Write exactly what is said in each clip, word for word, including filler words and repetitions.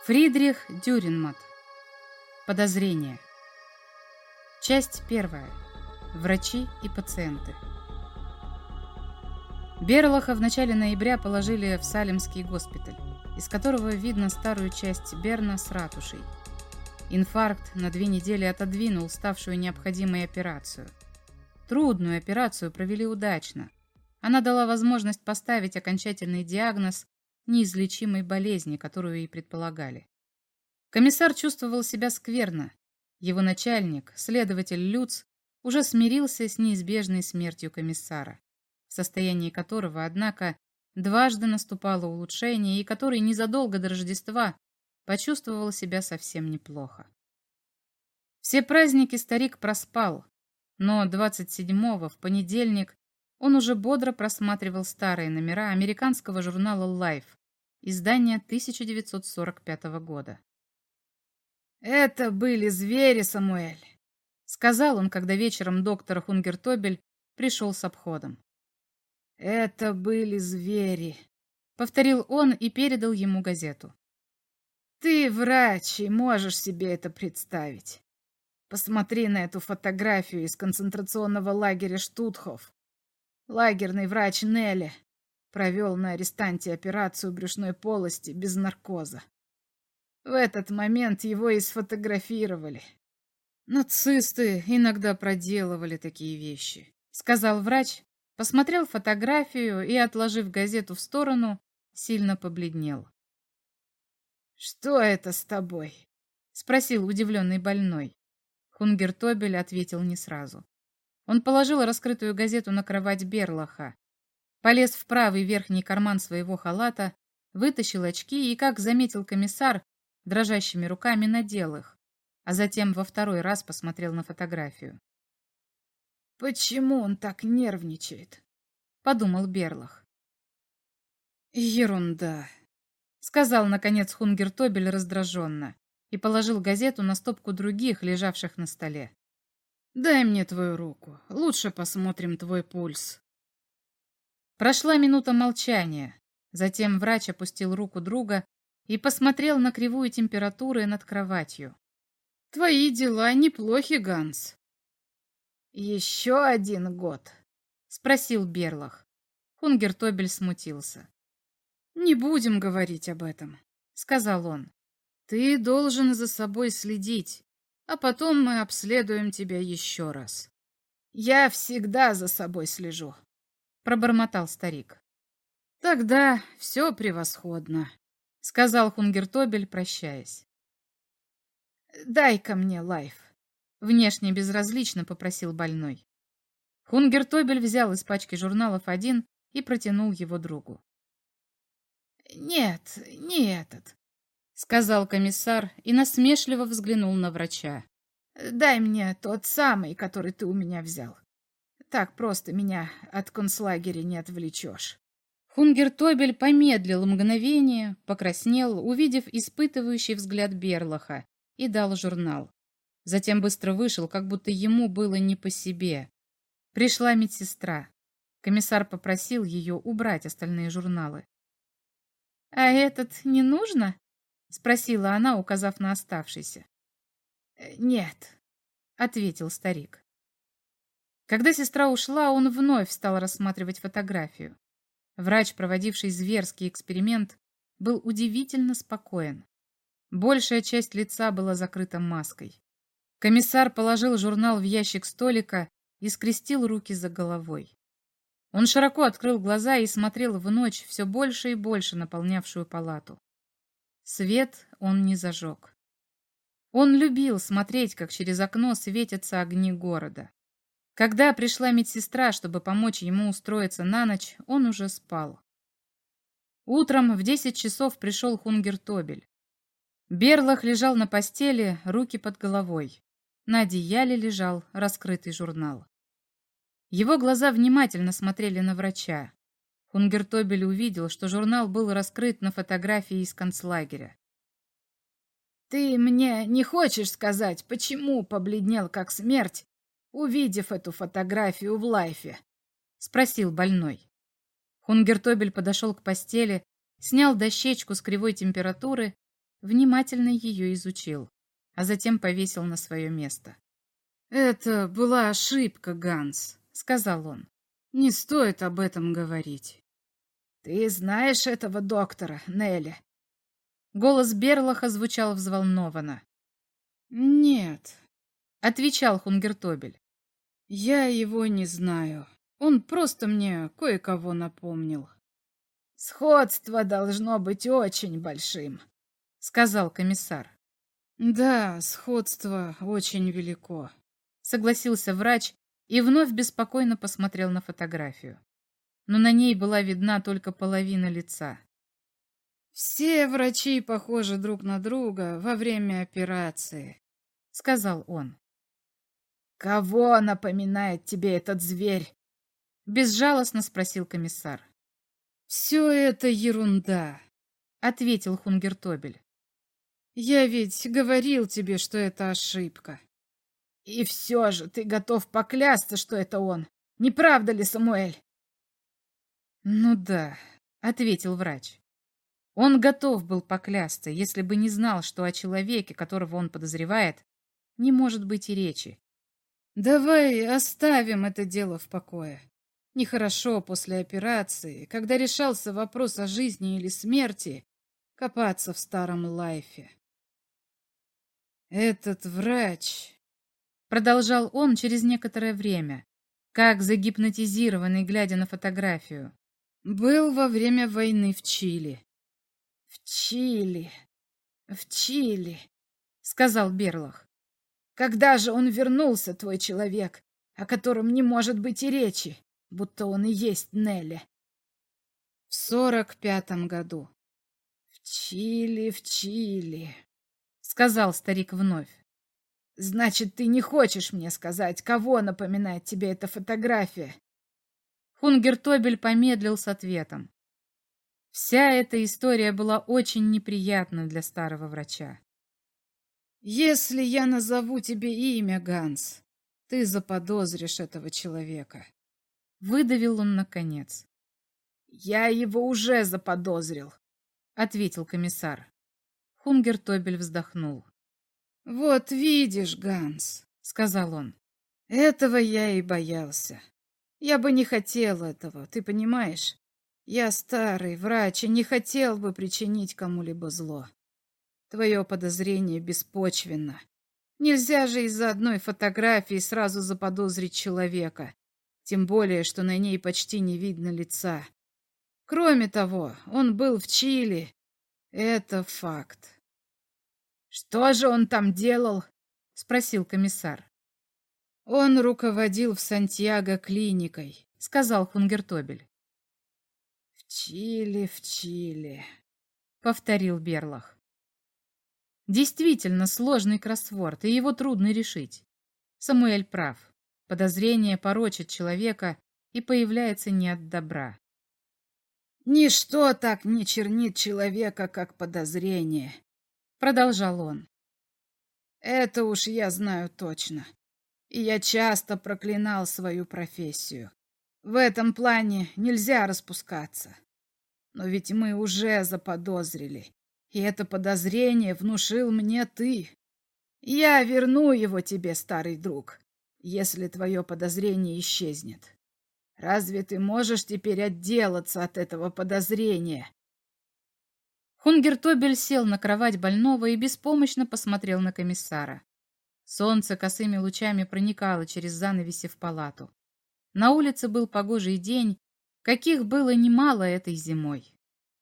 Фридрих Дюрренмат. Подозрение. Часть первая. Врачи и пациенты. Берлаха в начале ноября положили в Салемский госпиталь, из которого видно старую часть Берна с ратушей. Инфаркт на две недели отодвинул ставшую необходимой операцию. Трудную операцию провели удачно. Она дала возможность поставить окончательный диагноз неизлечимой болезни, которую и предполагали. Комиссар чувствовал себя скверно. Его начальник, следователь Люц, уже смирился с неизбежной смертью комиссара, в состоянии которого, однако, дважды наступало улучшение и который незадолго до Рождества почувствовал себя совсем неплохо. Все праздники старик проспал, но двадцать седьмого, в понедельник, он уже бодро просматривал старые номера американского журнала Life, издания тысяча девятьсот сорок пятого года. «Это были звери, Самуэль», — сказал он, когда вечером доктор Хунгертобель пришел с обходом. «Это были звери», — повторил он и передал ему газету. «Ты врач и можешь себе это представить. Посмотри на эту фотографию из концентрационного лагеря Штутхоф. Лагерный врач Нелли провел на арестанте операцию брюшной полости без наркоза. В этот момент его и сфотографировали. Нацисты иногда проделывали такие вещи», — сказал врач, посмотрел фотографию и, отложив газету в сторону, сильно побледнел. «Что это с тобой?» — спросил удивленный больной. Хунгертобель ответил не сразу. Он положил раскрытую газету на кровать Берлаха, полез в правый верхний карман своего халата, вытащил очки и, как заметил комиссар, дрожащими руками надел их, а затем во второй раз посмотрел на фотографию. «Почему он так нервничает?» — подумал Берлах. «Ерунда», — сказал, наконец, Хунгертобель раздраженно и положил газету на стопку других, лежавших на столе. «Дай мне твою руку. Лучше посмотрим твой пульс». Прошла минута молчания. Затем врач опустил руку друга и посмотрел на кривую температуры над кроватью. «Твои дела неплохи, Ганс». «Еще один год?» — спросил Берлах. Хунгертобель смутился. «Не будем говорить об этом», — сказал он. «Ты должен за собой следить, а потом мы обследуем тебя еще раз». «Я всегда за собой слежу», — пробормотал старик. «Тогда все превосходно», — сказал Хунгертобель, прощаясь. «Дай-ка мне Лайф», — внешне безразлично попросил больной. Хунгертобель взял из пачки журналов один и протянул его другу. «Нет, не этот», — сказал комиссар и насмешливо взглянул на врача. «Дай мне тот самый, который ты у меня взял. Так просто меня от концлагеря не отвлечешь». Хунгертобель помедлил мгновение, покраснел, увидев испытывающий взгляд Берлаха, и дал журнал. Затем быстро вышел, как будто ему было не по себе. Пришла медсестра. Комиссар попросил ее убрать остальные журналы. «А этот не нужно?» — спросила она, указав на оставшийся. «Нет», — ответил старик. Когда сестра ушла, он вновь стал рассматривать фотографию. Врач, проводивший зверский эксперимент, был удивительно спокоен. Большая часть лица была закрыта маской. Комиссар положил журнал в ящик столика и скрестил руки за головой. Он широко открыл глаза и смотрел в ночь, все больше и больше наполнявшую палату. Свет он не зажег. Он любил смотреть, как через окно светятся огни города. Когда пришла медсестра, чтобы помочь ему устроиться на ночь, он уже спал. Утром в десять часов пришел Хунгертобель. Берлах лежал на постели, руки под головой. На одеяле лежал раскрытый журнал. Его глаза внимательно смотрели на врача. Хунгертобель увидел, что журнал был раскрыт на фотографии из концлагеря. «Ты мне не хочешь сказать, почему побледнел как смерть, увидев эту фотографию в Лайфе?» — спросил больной. Хунгертобель подошел к постели, снял дощечку с кривой температуры, внимательно ее изучил, а затем повесил на свое место. «Это была ошибка, Ганс», — сказал он. «Не стоит об этом говорить». «Ты знаешь этого доктора, Нелли?» Голос Берлаха звучал взволнованно. «Нет», — отвечал Хунгертобель. «Я его не знаю. Он просто мне кое-кого напомнил». «Сходство должно быть очень большим», — сказал комиссар. «Да, сходство очень велико», — согласился врач и вновь беспокойно посмотрел на фотографию. Но на ней была видна только половина лица. «Все врачи похожи друг на друга во время операции», — сказал он. «Кого напоминает тебе этот зверь?» — безжалостно спросил комиссар. «Все это ерунда», — ответил Хунгертобель. «Я ведь говорил тебе, что это ошибка». «И все же ты готов поклясться, что это он. Не правда ли, Самуэль?» «Ну да», — ответил врач. Он готов был поклясться, если бы не знал, что о человеке, которого он подозревает, не может быть и речи. «Давай оставим это дело в покое. Нехорошо после операции, когда решался вопрос о жизни или смерти, копаться в старом лайфе». «Этот врач», — продолжал он через некоторое время, как загипнотизированный, глядя на фотографию, был во время войны в Чили. «В Чили, в Чили», — сказал Берлах. «Когда же он вернулся, твой человек, о котором не может быть и речи, будто он и есть Нелли?» «В сорок пятом году». «В Чили, в Чили», — сказал старик вновь. «Значит, ты не хочешь мне сказать, кого напоминает тебе эта фотография?» Хунгертобель помедлил с ответом. Вся эта история была очень неприятна для старого врача. «Если я назову тебе имя, Ганс, ты заподозришь этого человека», — выдавил он наконец. «Я его уже заподозрил», — ответил комиссар. Хунгертобель вздохнул. «Вот видишь, Ганс», — сказал он, — «этого я и боялся. Я бы не хотел этого, ты понимаешь? Я старый врач и не хотел бы причинить кому-либо зло. Твое подозрение беспочвенно. Нельзя же из-за одной фотографии сразу заподозрить человека, тем более, что на ней почти не видно лица. Кроме того, он был в Чили. Это факт». «Что же он там делал?» — спросил комиссар. «Он руководил в Сантьяго клиникой», — сказал Хунгертобель. «В Чили, в Чили», — повторил Берлах. Действительно сложный кроссворд, и его трудно решить. Самуэль прав. Подозрение порочит человека и появляется не от добра. «Ничто так не чернит человека, как подозрение», — продолжал он. «Это уж я знаю точно. И я часто проклинал свою профессию. В этом плане нельзя распускаться. Но ведь мы уже заподозрили, и это подозрение внушил мне ты. Я верну его тебе, старый друг, если твое подозрение исчезнет. Разве ты можешь теперь отделаться от этого подозрения?» Хунгертобель сел на кровать больного и беспомощно посмотрел на комиссара. Солнце косыми лучами проникало через занавеси в палату. На улице был погожий день, каких было немало этой зимой.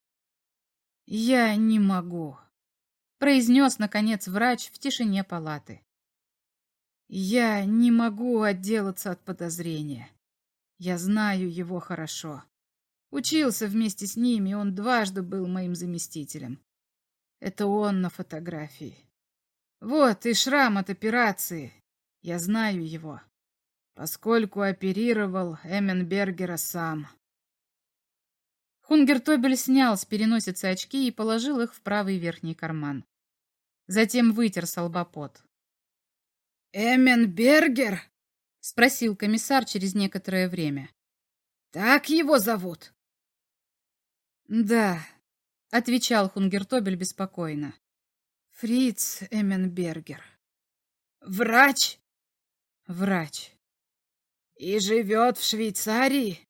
«Я не могу», — произнес, наконец, врач в тишине палаты. «Я не могу отделаться от подозрения. Я знаю его хорошо. Учился вместе с ним, и он дважды был моим заместителем. Это он на фотографии. Вот и шрам от операции. Я знаю его, поскольку оперировал Эмменбергера сам». Хунгертобель снял с переносицы очки и положил их в правый верхний карман. Затем вытер со лба пот. «Эмменбергер?» — спросил комиссар через некоторое время. «Так его зовут?» «Да», — отвечал Хунгертобель беспокойно. Фриц Эмменбергер. Врач? Врач. И живет в Швейцарии?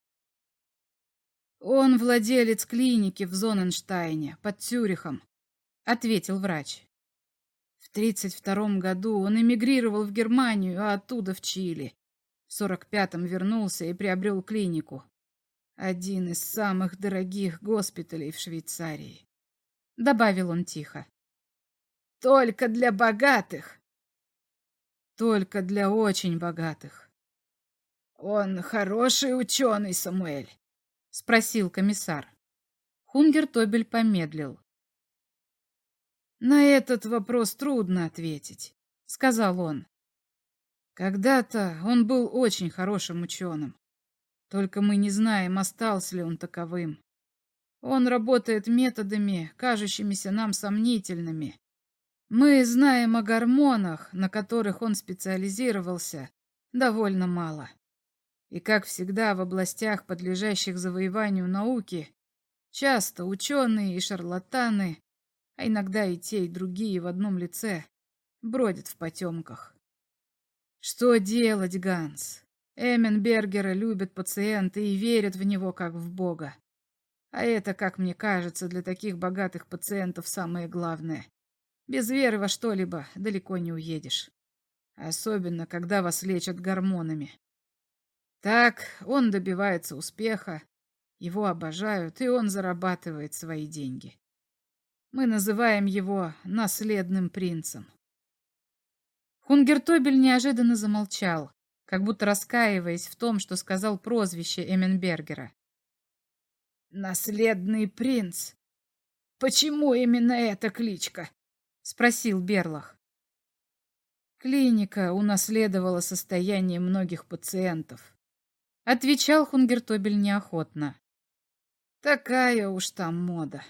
Он владелец клиники в Зонненштайне, под Цюрихом, ответил врач. В тридцать втором году он эмигрировал в Германию, а оттуда в Чили. В сорок пятом вернулся и приобрел клинику. Один из самых дорогих госпиталей в Швейцарии. Добавил он тихо. Только для богатых? Только для очень богатых. Он хороший ученый, Самуэль? Спросил комиссар. Хунгертобель помедлил. На этот вопрос трудно ответить, сказал он. Когда-то он был очень хорошим ученым. Только мы не знаем, остался ли он таковым. Он работает методами, кажущимися нам сомнительными. Мы знаем о гормонах, на которых он специализировался, довольно мало. И, как всегда, в областях, подлежащих завоеванию науки, часто ученые и шарлатаны, а иногда и те, и другие в одном лице, бродят в потемках. Что делать, Ганс? Эмменбергера любят пациенты и верят в него, как в Бога. А это, как мне кажется, для таких богатых пациентов самое главное. Без веры во что-либо далеко не уедешь. Особенно, когда вас лечат гормонами. Так, он добивается успеха, его обожают, и он зарабатывает свои деньги. Мы называем его наследным принцем. Хунгертобель неожиданно замолчал, как будто раскаиваясь в том, что сказал прозвище Эмменбергера. «Наследный принц? Почему именно эта кличка?» — спросил Берлах. Клиника унаследовала состояние многих пациентов. Отвечал Хунгертобель неохотно. Такая уж там мода.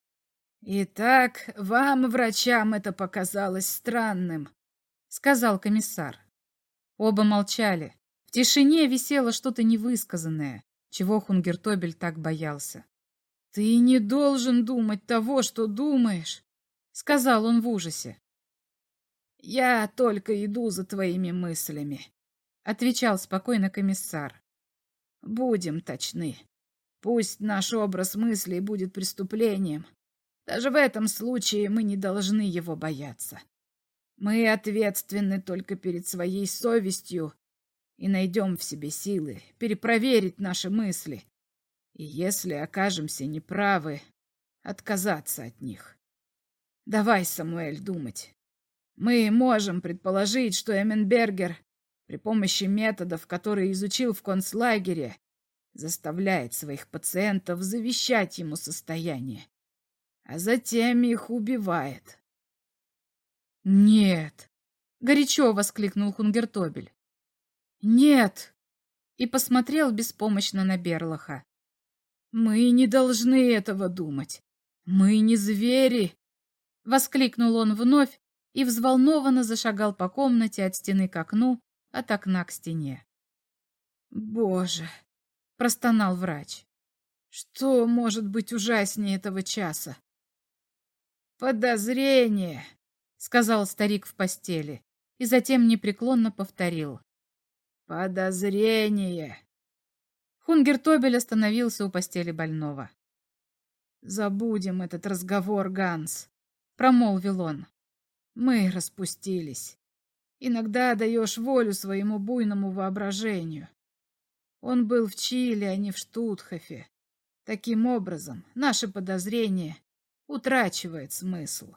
Итак, вам, врачам, это показалось странным, сказал комиссар. Оба молчали. В тишине висело что-то невысказанное, чего Хунгертобель так боялся. Ты не должен думать того, что думаешь, сказал он в ужасе. Я только иду за твоими мыслями, отвечал спокойно комиссар. Будем точны. Пусть наш образ мыслей будет преступлением. Даже в этом случае мы не должны его бояться. Мы ответственны только перед своей совестью и найдем в себе силы перепроверить наши мысли. И если окажемся неправы, отказаться от них. Давай, Самуэль, думать. Мы можем предположить, что Эмменбергер при помощи методов, которые изучил в концлагере, заставляет своих пациентов завещать ему состояние, а затем их убивает. «Нет!» — горячо воскликнул Хунгертобель. «Нет!» — и посмотрел беспомощно на Берлаха. «Мы не должны этого думать. Мы не звери!» — воскликнул он вновь и взволнованно зашагал по комнате от стены к окну, от окна к стене. «Боже!» — простонал врач. «Что может быть ужаснее этого часа?» «Подозрение!» — сказал старик в постели, и затем непреклонно повторил. «Подозрение!» Хунгертобель остановился у постели больного. «Забудем этот разговор, Ганс», — промолвил он. «Мы распустились. Иногда даешь волю своему буйному воображению. Он был в Чили, а не в Штутхофе. Таким образом, наше подозрение утрачивает смысл».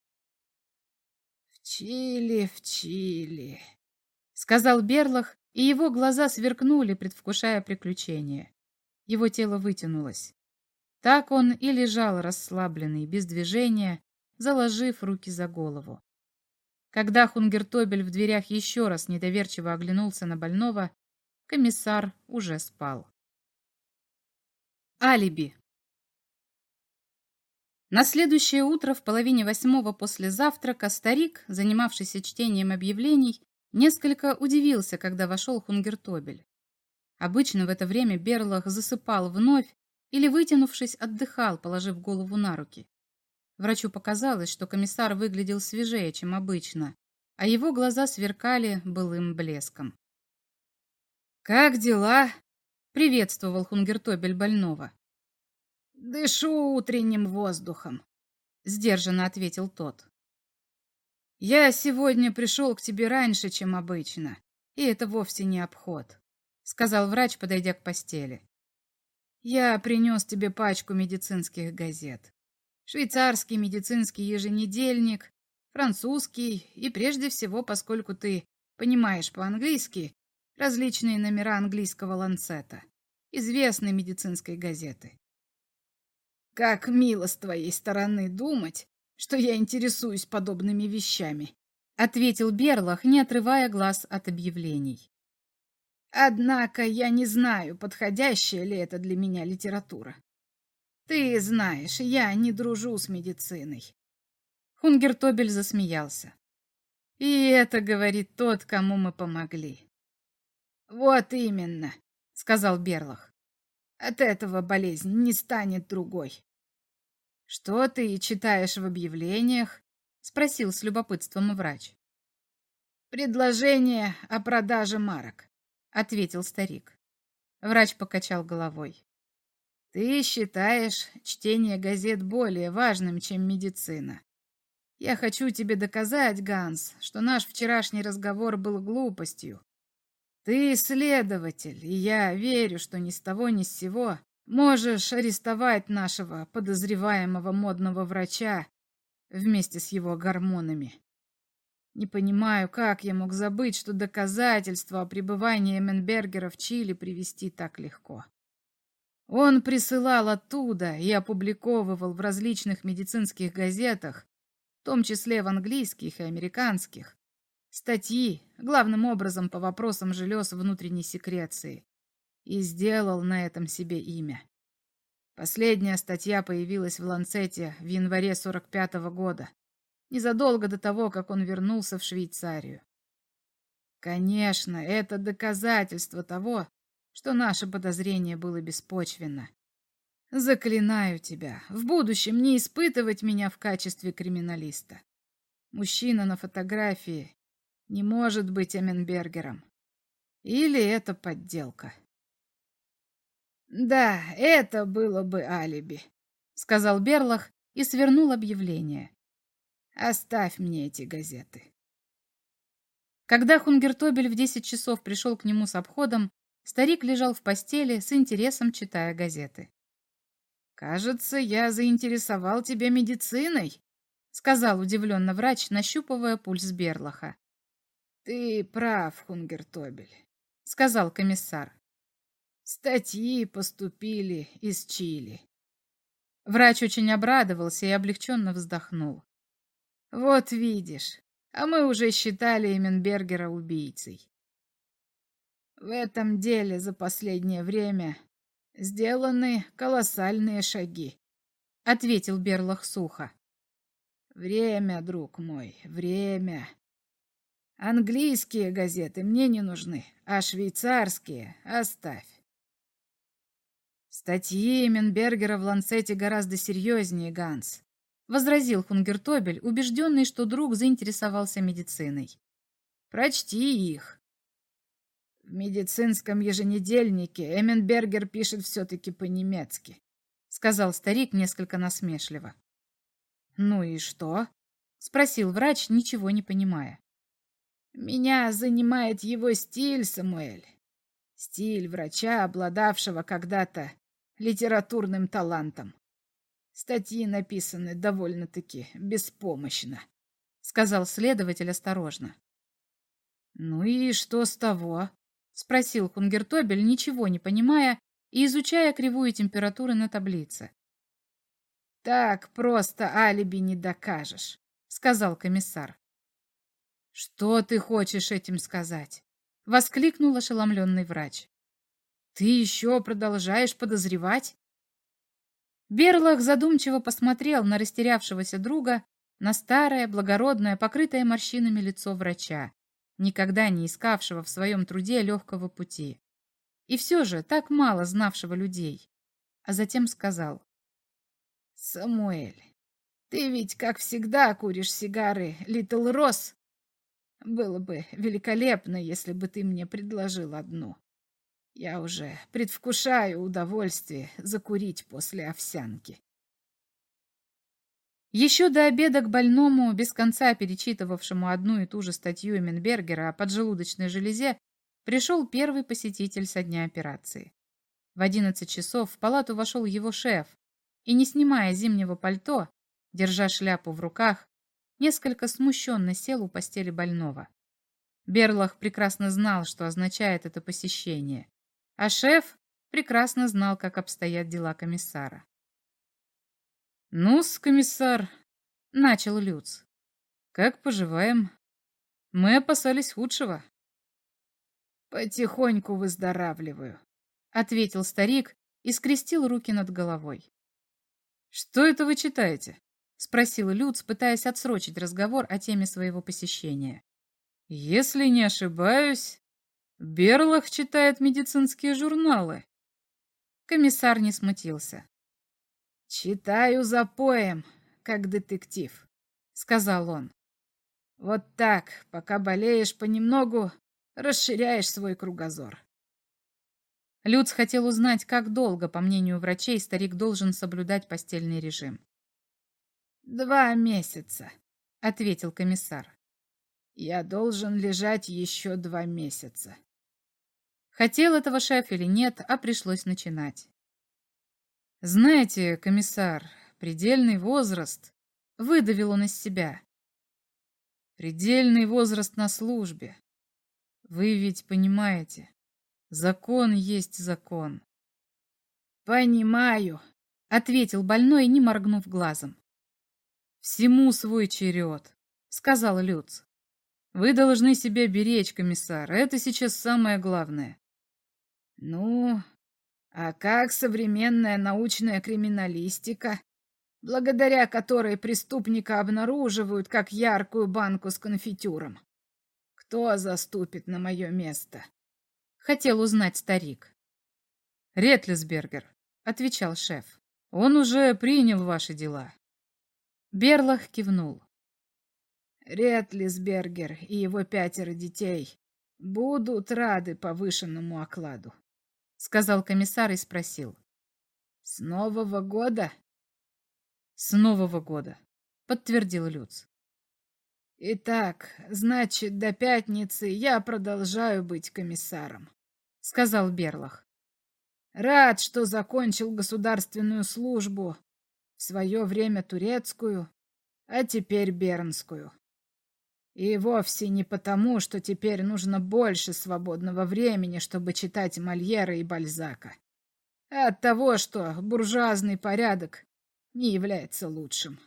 «В Чили, в Чили», — сказал Берлах, и его глаза сверкнули, предвкушая приключения. Его тело вытянулось. Так он и лежал расслабленный, без движения, заложив руки за голову. Когда Хунгертобель в дверях еще раз недоверчиво оглянулся на больного, комиссар уже спал. Алиби. На следующее утро в половине восьмого после завтрака старик, занимавшийся чтением объявлений, несколько удивился, когда вошел Хунгертобель. Обычно в это время Берлах засыпал вновь или, вытянувшись, отдыхал, положив голову на руки. Врачу показалось, что комиссар выглядел свежее, чем обычно, а его глаза сверкали былым блеском. «Как дела?» — приветствовал Хунгертобель больного. «Дышу утренним воздухом», — сдержанно ответил тот. «Я сегодня пришел к тебе раньше, чем обычно, и это вовсе не обход», — сказал врач, подойдя к постели. «Я принес тебе пачку медицинских газет. Швейцарский медицинский еженедельник, французский и, прежде всего, поскольку ты понимаешь по-английски, различные номера английского «Ланцета», известной медицинской газеты. Как мило с твоей стороны думать, что я интересуюсь подобными вещами», — ответил Берлах, не отрывая глаз от объявлений. «Однако я не знаю, подходящая ли это для меня литература. Ты знаешь, я не дружу с медициной». Хунгертобель засмеялся. «И это говорит тот, кому мы помогли». «Вот именно», — сказал Берлах. «От этого болезнь не станет другой». «Что ты читаешь в объявлениях?» — спросил с любопытством врач. «Предложение о продаже марок», — ответил старик. Врач покачал головой. «Ты считаешь чтение газет более важным, чем медицина. Я хочу тебе доказать, Ганс, что наш вчерашний разговор был глупостью. Ты следователь, и я верю, что ни с того ни с сего можешь арестовать нашего подозреваемого модного врача вместе с его гормонами. Не понимаю, как я мог забыть, что доказательства о пребывании Эмменбергера в Чили привести так легко. Он присылал оттуда и опубликовывал в различных медицинских газетах, в том числе в английских и американских, статьи, главным образом по вопросам желез внутренней секреции, и сделал на этом себе имя. Последняя статья появилась в «Ланцете» в январе сорок пятого года, незадолго до того, как он вернулся в Швейцарию. Конечно, это доказательство того, что наше подозрение было беспочвенно. Заклинаю тебя, в будущем не испытывать меня в качестве криминалиста. Мужчина на фотографии не может быть Эмменбергером. Или это подделка? «Да, это было бы алиби», — сказал Берлах и свернул объявление. «Оставь мне эти газеты». Когда Хунгертобель в десять часов пришел к нему с обходом, старик лежал в постели, с интересом читая газеты. «Кажется, я заинтересовал тебя медициной», — сказал удивленно врач, нащупывая пульс Берлаха. «Ты прав, Хунгертобель», — сказал комиссар. «Статьи поступили из Чили». Врач очень обрадовался и облегченно вздохнул. «Вот видишь, а мы уже считали Эмменбергера убийцей. В этом деле за последнее время сделаны колоссальные шаги», — ответил Берлах сухо. «Время, друг мой, время. Английские газеты мне не нужны, а швейцарские оставь». «Статьи Эмменбергера в «Ланцете» гораздо серьезнее, Ганс», — возразил Хунгертобель, убежденный, что друг заинтересовался медициной. «Прочти их». «В медицинском еженедельнике Эмменбергер пишет все-таки по-немецки», — сказал старик несколько насмешливо. «Ну и что?» — спросил врач, ничего не понимая. «Меня занимает его стиль, Самуэль. Стиль врача, обладавшего когда-то литературным талантом. Статьи написаны довольно-таки беспомощно», — сказал следователь осторожно. «Ну и что с того?» — спросил Хунгертобель, ничего не понимая и изучая кривую температуры на таблице. «Так просто алиби не докажешь», — сказал комиссар. «Что ты хочешь этим сказать?» — воскликнул ошеломленный врач. «Ты еще продолжаешь подозревать?» Берлах задумчиво посмотрел на растерявшегося друга, на старое, благородное, покрытое морщинами лицо врача, никогда не искавшего в своем труде легкого пути, и все же так мало знавшего людей, а затем сказал: «Самуэль, Ты ведь, как всегда, куришь сигары Литл Росс. Было бы великолепно, если бы ты мне предложил одну. Я уже предвкушаю удовольствие закурить после овсянки. Еще до обеда к больному, без конца перечитывавшему одну и ту же статью Эмменбергера о поджелудочной железе, пришел первый посетитель со дня операции. В одиннадцать часов в палату вошел его шеф и, не снимая зимнего пальто, держа шляпу в руках, несколько смущенно сел у постели больного. Берлах прекрасно знал, что означает это посещение, а шеф прекрасно знал, как обстоят дела комиссара. «Ну-с, комиссар», — начал Люц, — «как поживаем? Мы опасались худшего». «Потихоньку выздоравливаю», — ответил старик и скрестил руки над головой. «Что это вы читаете?» — спросил Люц, пытаясь отсрочить разговор о теме своего посещения. «Если не ошибаюсь, Берлах читает медицинские журналы». Комиссар не смутился. «Читаю запоем, как детектив», — сказал он. «Вот так, пока болеешь понемногу, расширяешь свой кругозор». Люц хотел узнать, как долго, по мнению врачей, старик должен соблюдать постельный режим. «Два месяца», — ответил комиссар. «Я должен лежать еще два месяца». Хотел этого шеф или нет, а пришлось начинать. «Знаете, комиссар, предельный возраст...» — выдавил он из себя. «Предельный возраст на службе. Вы ведь понимаете, закон есть закон». «Понимаю», — ответил больной, не моргнув глазом. «Всему свой черед», — сказал Люц. «Вы должны себя беречь, комиссар, это сейчас самое главное». «Ну, а как современная научная криминалистика, благодаря которой преступника обнаруживают как яркую банку с конфитюром? Кто заступит на мое место?» — хотел узнать старик. «Ретлисбергер», — отвечал шеф. «Он уже принял ваши дела». Берлах кивнул. «Ретлисбергер и его пятеро детей будут рады повышенному окладу», — сказал комиссар и спросил. «С Нового года?» «С Нового года», — подтвердил Люц. «Итак, значит, до пятницы я продолжаю быть комиссаром», — сказал Берлах. «Рад, что закончил государственную службу, в свое время турецкую, а теперь бернскую. И вовсе не потому, что теперь нужно больше свободного времени, чтобы читать Мольера и Бальзака, а от того, что буржуазный порядок не является лучшим».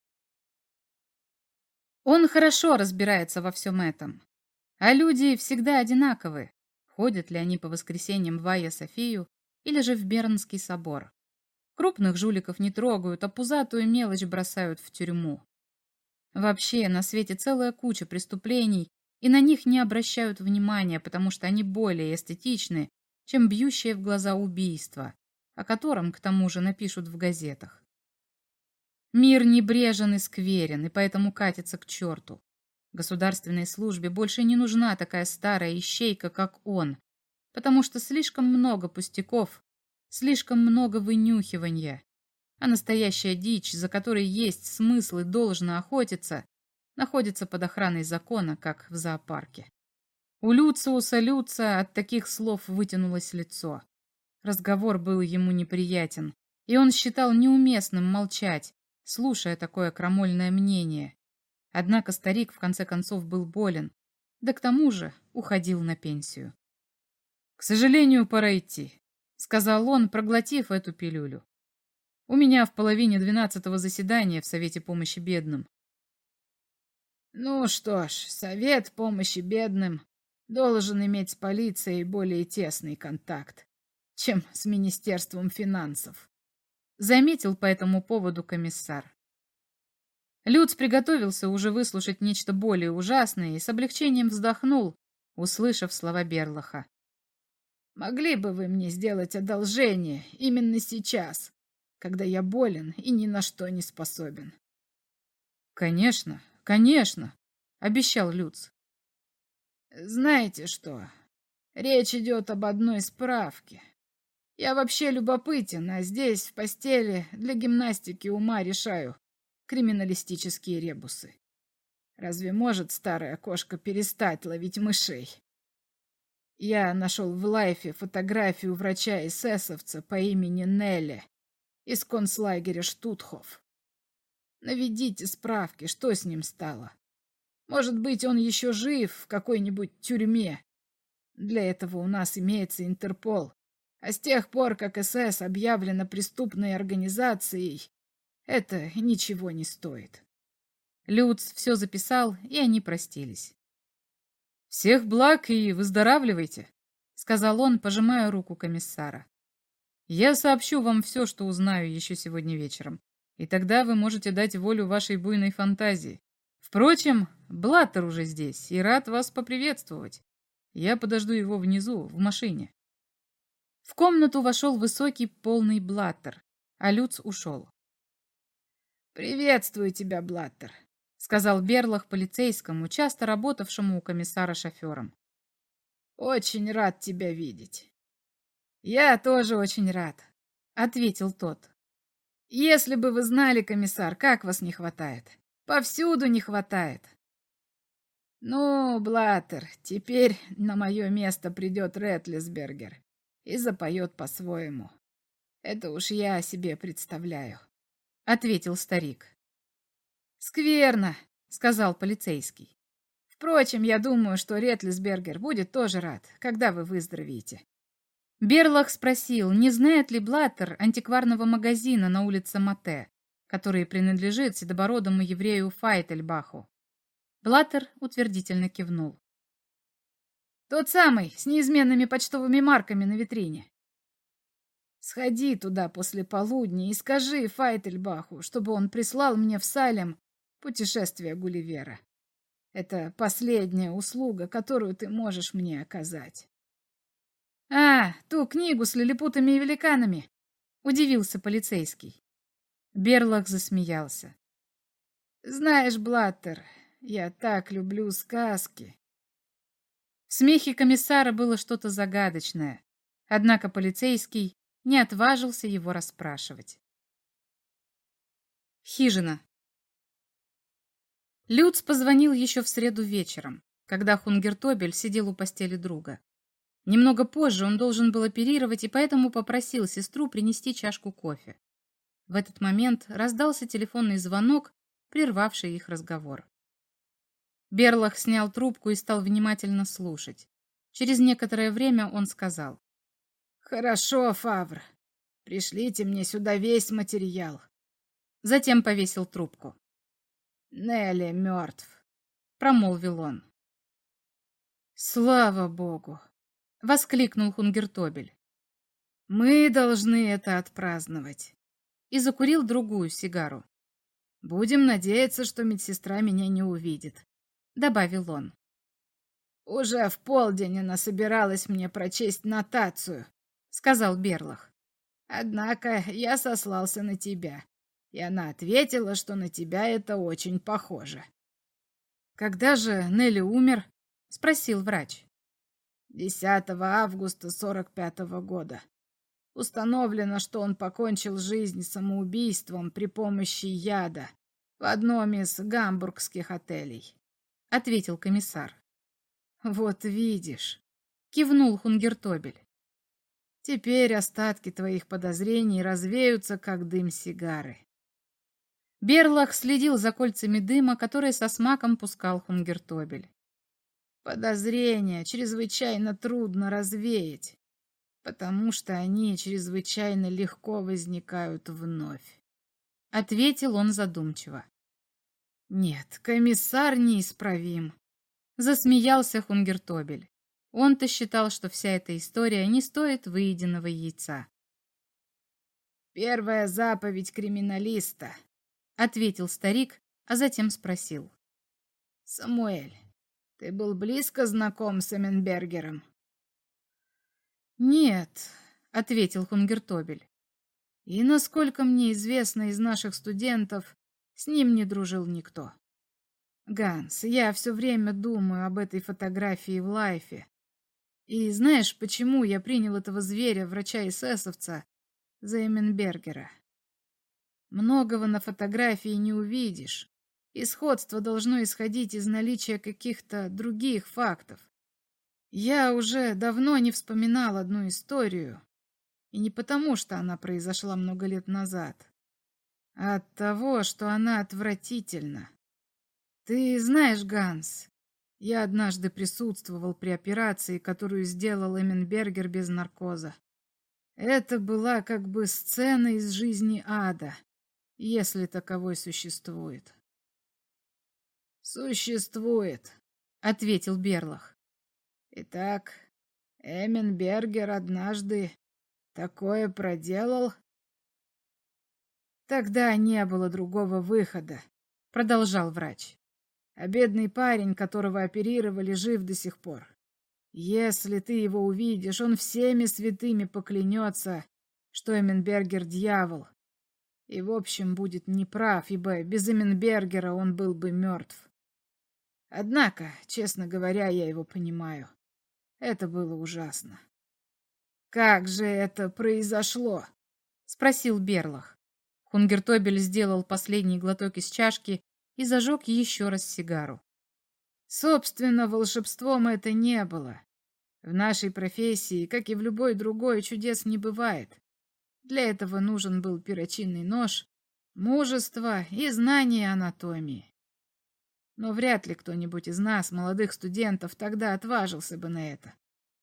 Он хорошо разбирается во всем этом. А люди всегда одинаковы, ходят ли они по воскресеньям в Айя-Софию или же в Бернский собор. Крупных жуликов не трогают, а пузатую мелочь бросают в тюрьму. Вообще, на свете целая куча преступлений, и на них не обращают внимания, потому что они более эстетичны, чем бьющее в глаза убийство, о котором, к тому же, напишут в газетах. Мир небрежен и скверен, и поэтому катится к черту. Государственной службе больше не нужна такая старая ищейка, как он, потому что слишком много пустяков, слишком много вынюхивания, а настоящая дичь, за которой есть смысл и должно охотиться, находится под охраной закона, как в зоопарке. У Люциуса Люца от таких слов вытянулось лицо. Разговор был ему неприятен, и он считал неуместным молчать, слушая такое крамольное мнение. Однако старик в конце концов был болен, да к тому же уходил на пенсию. «К сожалению, пора идти», — сказал он, проглотив эту пилюлю. «У меня в половине двенадцатого заседания в Совете помощи бедным». «Ну что ж, Совет помощи бедным должен иметь с полицией более тесный контакт, чем с Министерством финансов», — заметил по этому поводу комиссар. Люц приготовился уже выслушать нечто более ужасное и с облегчением вздохнул, услышав слова Берлаха. «Могли бы вы мне сделать одолжение именно сейчас, когда я болен и ни на что не способен? Конечно, конечно, обещал Люц. Знаете что? Речь идет об одной справке. Я вообще любопытен, а здесь, в постели, для гимнастики ума решаю криминалистические ребусы. Разве может старая кошка перестать ловить мышей? Я нашел в Лайфе фотографию врача-эсэсовца по имени Нелли из концлагеря Штутхоф. Наведите справки, что с ним стало. Может быть, он еще жив в какой-нибудь тюрьме. Для этого у нас имеется Интерпол. А с тех пор, как СС объявлена преступной организацией, это ничего не стоит. Люц все записал, и они простились. «Всех благ и выздоравливайте», — сказал он, пожимая руку комиссара. «Я сообщу вам все, что узнаю еще сегодня вечером, и тогда вы можете дать волю вашей буйной фантазии. Впрочем, Блаттер уже здесь и рад вас поприветствовать. Я подожду его внизу, в машине». В комнату вошел высокий, полный Блаттер, а Люц ушел. «Приветствую тебя, Блаттер», — сказал Берлах полицейскому, часто работавшему у комиссара шофером. «Очень рад тебя видеть». «Я тоже очень рад», — ответил тот. «Если бы вы знали, комиссар, как вас не хватает. Повсюду не хватает». «Ну, Блаттер, теперь на мое место придет Ретлисбергер и запоет по-своему. Это уж я себе представляю», — ответил старик. «Скверно», — сказал полицейский. «Впрочем, я думаю, что Ретлисбергер будет тоже рад, когда вы выздоровеете». Берлах спросил, не знает ли Блаттер антикварного магазина на улице Мате, который принадлежит седобородому еврею Файтельбаху. Блаттер утвердительно кивнул. «Тот самый, с неизменными почтовыми марками на витрине». «Сходи туда после полудня и скажи Файтельбаху, чтобы он прислал мне в Салем путешествие Гулливера. Это последняя услуга, которую ты можешь мне оказать». «А, ту книгу с лилипутами и великанами», — удивился полицейский. Берлах засмеялся. «Знаешь, Блаттер, я так люблю сказки». В смехе комиссара было что-то загадочное, однако полицейский не отважился его расспрашивать. Хижина. Люц позвонил еще в среду вечером, когда Хунгертобель сидел у постели друга. Немного позже он должен был оперировать, и поэтому попросил сестру принести чашку кофе. В этот момент раздался телефонный звонок, прервавший их разговор. Берлах снял трубку и стал внимательно слушать. Через некоторое время он сказал: «Хорошо, Фавр. Пришлите мне сюда весь материал». Затем повесил трубку. «Нелли мертв», — промолвил он. «Слава Богу!» — воскликнул Хунгертобель. «Мы должны это отпраздновать». И закурил другую сигару. «Будем надеяться, что медсестра меня не увидит», — добавил он. «Уже в полдень она собиралась мне прочесть нотацию», — сказал Берлах. «Однако я сослался на тебя, и она ответила, что на тебя это очень похоже». «Когда же Нелли умер?» — спросил врач. десятого августа сорок пятого года. Установлено, что он покончил жизнь самоубийством при помощи яда в одном из гамбургских отелей», — ответил комиссар. «Вот видишь», — кивнул Хунгертобель. «Теперь остатки твоих подозрений развеются, как дым сигары». Берлах следил за кольцами дыма, которые со смаком пускал Хунгертобель. «Подозрения чрезвычайно трудно развеять, потому что они чрезвычайно легко возникают вновь», — ответил он задумчиво. «Нет, комиссар неисправим», — засмеялся Хунгертобель. Он-то считал, что вся эта история не стоит выеденного яйца. «Первая заповедь криминалиста», — ответил старик, а затем спросил. «Самуэль, ты был близко знаком с Эмменбергером?» «Нет», — ответил Хунгертобель. «И насколько мне известно из наших студентов, С ним не дружил никто. Ганс, я все время думаю об этой фотографии в Лайфе. И знаешь, почему я принял этого зверя, врача-эсэсовца, за Эмменбергера? Многого на фотографии не увидишь, и сходство должно исходить из наличия каких-то других фактов. Я уже давно не вспоминал одну историю, и не потому, что она произошла много лет назад, а от того, что она отвратительна. Ты знаешь, Ганс, я однажды присутствовал при операции, которую сделал Эмменбергер без наркоза. Это была как бы сцена из жизни ада, если таковой существует. «Существует», — ответил Берлах. «Итак, Эмменбергер однажды такое проделал?» «Тогда не было другого выхода», — продолжал врач. «А бедный парень, которого оперировали, жив до сих пор. Если ты его увидишь, он всеми святыми поклянется, что Эмменбергер — дьявол. И, в общем, будет неправ, ибо без Эмменбергера он был бы мертв. Однако, честно говоря, я его понимаю. Это было ужасно». «Как же это произошло?» — спросил Берлах. Хунгертобель сделал последний глоток из чашки и зажег еще раз сигару. «Собственно, волшебством это не было. В нашей профессии, как и в любой другой, чудес не бывает. Для этого нужен был перочинный нож, мужество и знание анатомии. Но вряд ли кто-нибудь из нас, молодых студентов, тогда отважился бы на это.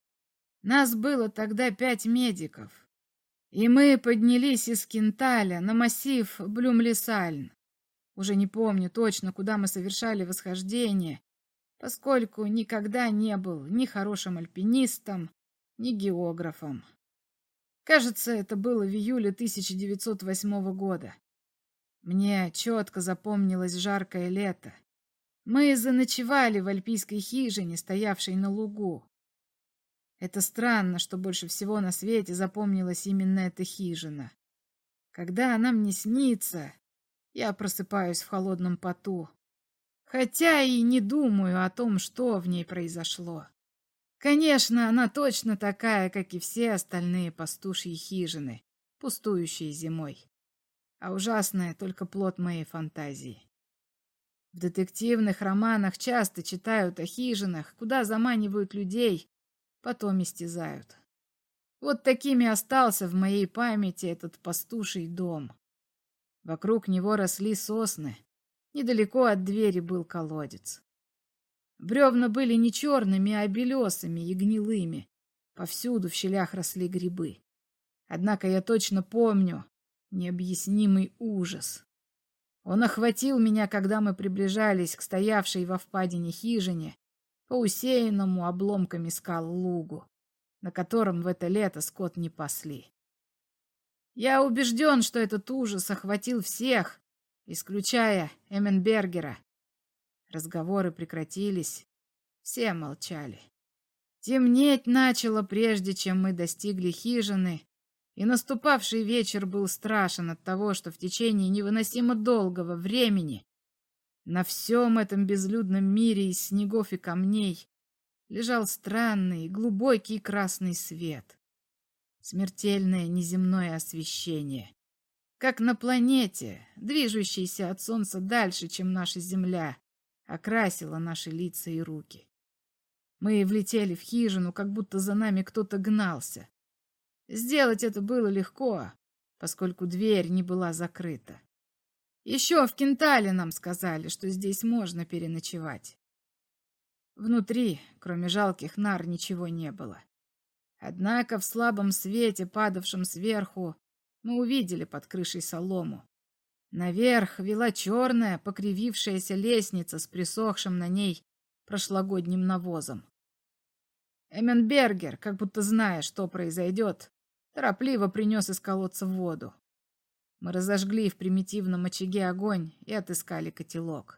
Нас было тогда пять медиков, и мы поднялись из Кинталя на массив Блюмлесальн. Уже не помню точно, куда мы совершали восхождение, поскольку никогда не был ни хорошим альпинистом, ни географом. Кажется, это было в июле тысяча девятьсот восьмого года. Мне четко запомнилось жаркое лето. Мы заночевали в альпийской хижине, стоявшей на лугу. Это странно, что больше всего на свете запомнилась именно эта хижина. Когда она мне снится, я просыпаюсь в холодном поту, хотя и не думаю о том, что в ней произошло. Конечно, она точно такая, как и все остальные пастушьи хижины, пустующие зимой. А ужасная только плод моей фантазии. В детективных романах часто читают о хижинах, куда заманивают людей, потом истязают. Вот такими остался в моей памяти этот пастуший дом. Вокруг него росли сосны. Недалеко от двери был колодец. Бревна были не черными, а белесыми и гнилыми. Повсюду в щелях росли грибы. Однако я точно помню необъяснимый ужас. Он охватил меня, когда мы приближались к стоявшей во впадине хижине, по усеянному обломками скал лугу, на котором в это лето скот не пасли. Я убежден, что этот ужас охватил всех, исключая Эмменбергера. Разговоры прекратились, все молчали. Темнеть начало, прежде чем мы достигли хижины, и наступавший вечер был страшен от того, что в течение невыносимо долгого времени на всем этом безлюдном мире из снегов и камней лежал странный, глубокий красный свет. Смертельное неземное освещение. Как на планете, движущейся от Солнца дальше, чем наша Земля, окрасило наши лица и руки. Мы влетели в хижину, как будто за нами кто-то гнался. Сделать это было легко, поскольку дверь не была закрыта. Еще в Кинтале нам сказали, что здесь можно переночевать. Внутри, кроме жалких нар, ничего не было. Однако в слабом свете, падавшем сверху, мы увидели под крышей солому. Наверх вела черная, покривившаяся лестница с присохшим на ней прошлогодним навозом. Эмменбергер, как будто зная, что произойдет, торопливо принес из колодца воду. Мы разожгли в примитивном очаге огонь и отыскали котелок.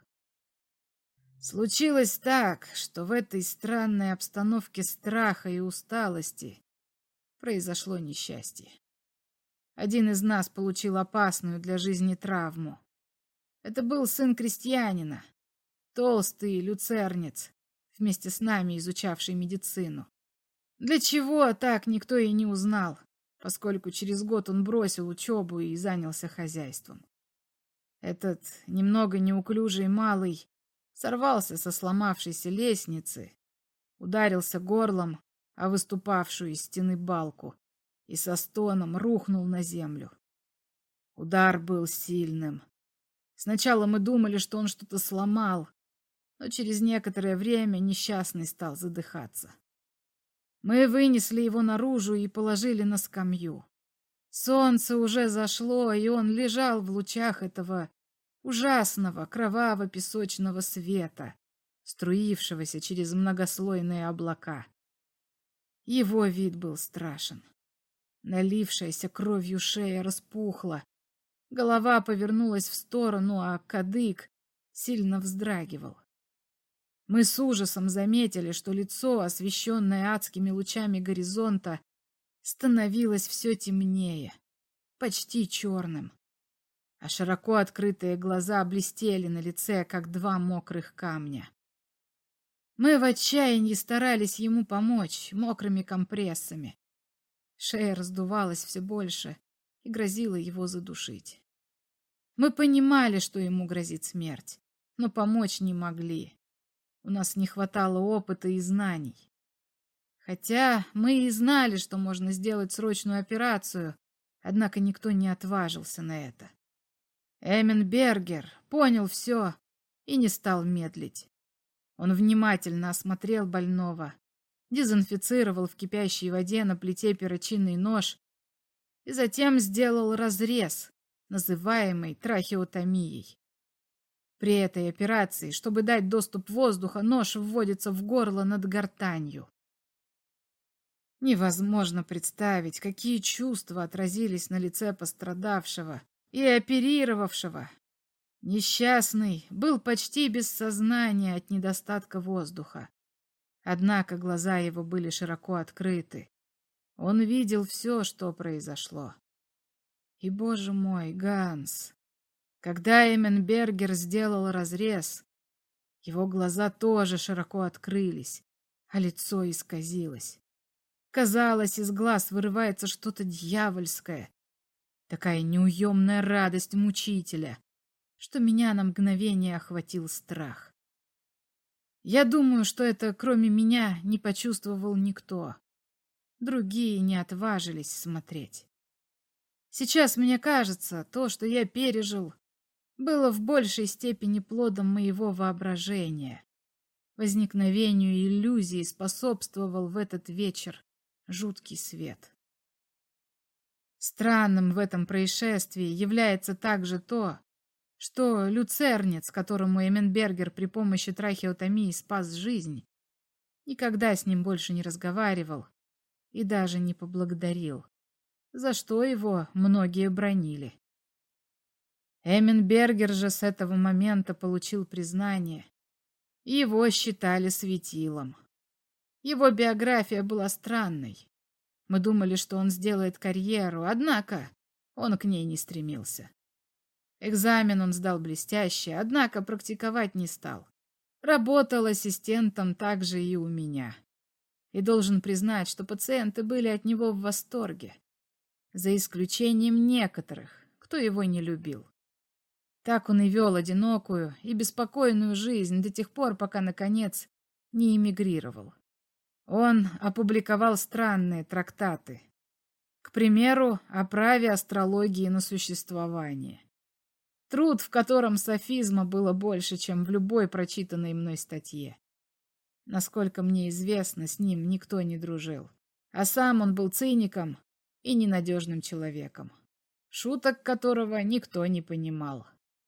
Случилось так, что в этой странной обстановке страха и усталости произошло несчастье. Один из нас получил опасную для жизни травму. Это был сын крестьянина, толстый люцернец, вместе с нами изучавший медицину. Для чего так никто и не узнал, поскольку через год он бросил учебу и занялся хозяйством. Этот немного неуклюжий малый сорвался со сломавшейся лестницы, ударился горлом о выступавшую из стены балку и со стоном рухнул на землю. Удар был сильным. Сначала мы думали, что он что-то сломал, но через некоторое время несчастный стал задыхаться. Мы вынесли его наружу и положили на скамью. Солнце уже зашло, и он лежал в лучах этого ужасного кроваво-песочного света, струившегося через многослойные облака. Его вид был страшен. Налившаяся кровью шея распухла, голова повернулась в сторону, а кадык сильно вздрагивал. Мы с ужасом заметили, что лицо, освещенное адскими лучами горизонта, становилось все темнее, почти черным, а широко открытые глаза блестели на лице, как два мокрых камня. Мы в отчаянии старались ему помочь мокрыми компрессами. Шея раздувалась все больше и грозила его задушить. Мы понимали, что ему грозит смерть, но помочь не могли. У нас не хватало опыта и знаний. Хотя мы и знали, что можно сделать срочную операцию, однако никто не отважился на это. Эмин Бергер понял все и не стал медлить. Он внимательно осмотрел больного, дезинфицировал в кипящей воде на плите перочинный нож и затем сделал разрез, называемый трахеотомией. При этой операции, чтобы дать доступ воздуха, нож вводится в горло над гортанью. Невозможно представить, какие чувства отразились на лице пострадавшего и оперировавшего. Несчастный был почти без сознания от недостатка воздуха. Однако глаза его были широко открыты. Он видел все, что произошло. И, боже мой, Ганс, когда Эмин Бергер сделал разрез, его глаза тоже широко открылись, а лицо исказилось. Казалось, из глаз вырывается что-то дьявольское. Такая неуемная радость мучителя, что меня на мгновение охватил страх. Я думаю, что это кроме меня не почувствовал никто. Другие не отважились смотреть. Сейчас мне кажется, то, что я пережил, было в большей степени плодом моего воображения. Возникновению иллюзии способствовал в этот вечер жуткий свет. Странным в этом происшествии является также то, что люцернец, которому Эмин Бергер при помощи трахеотомии спас жизнь, никогда с ним больше не разговаривал и даже не поблагодарил, за что его многие бранили. Эмин Бергер же с этого момента получил признание, и его считали светилом. Его биография была странной. Мы думали, что он сделает карьеру, однако он к ней не стремился. Экзамен он сдал блестяще, однако практиковать не стал. Работал ассистентом также и у меня. И должен признать, что пациенты были от него в восторге, за исключением некоторых, кто его не любил. Так он и вел одинокую и беспокойную жизнь до тех пор, пока, наконец, не эмигрировал. Он опубликовал странные трактаты. К примеру, о праве астрологии на существование. Труд, в котором софизма было больше, чем в любой прочитанной мной статье. Насколько мне известно, с ним никто не дружил. А сам он был циником и ненадежным человеком, шуток которого никто не понимал.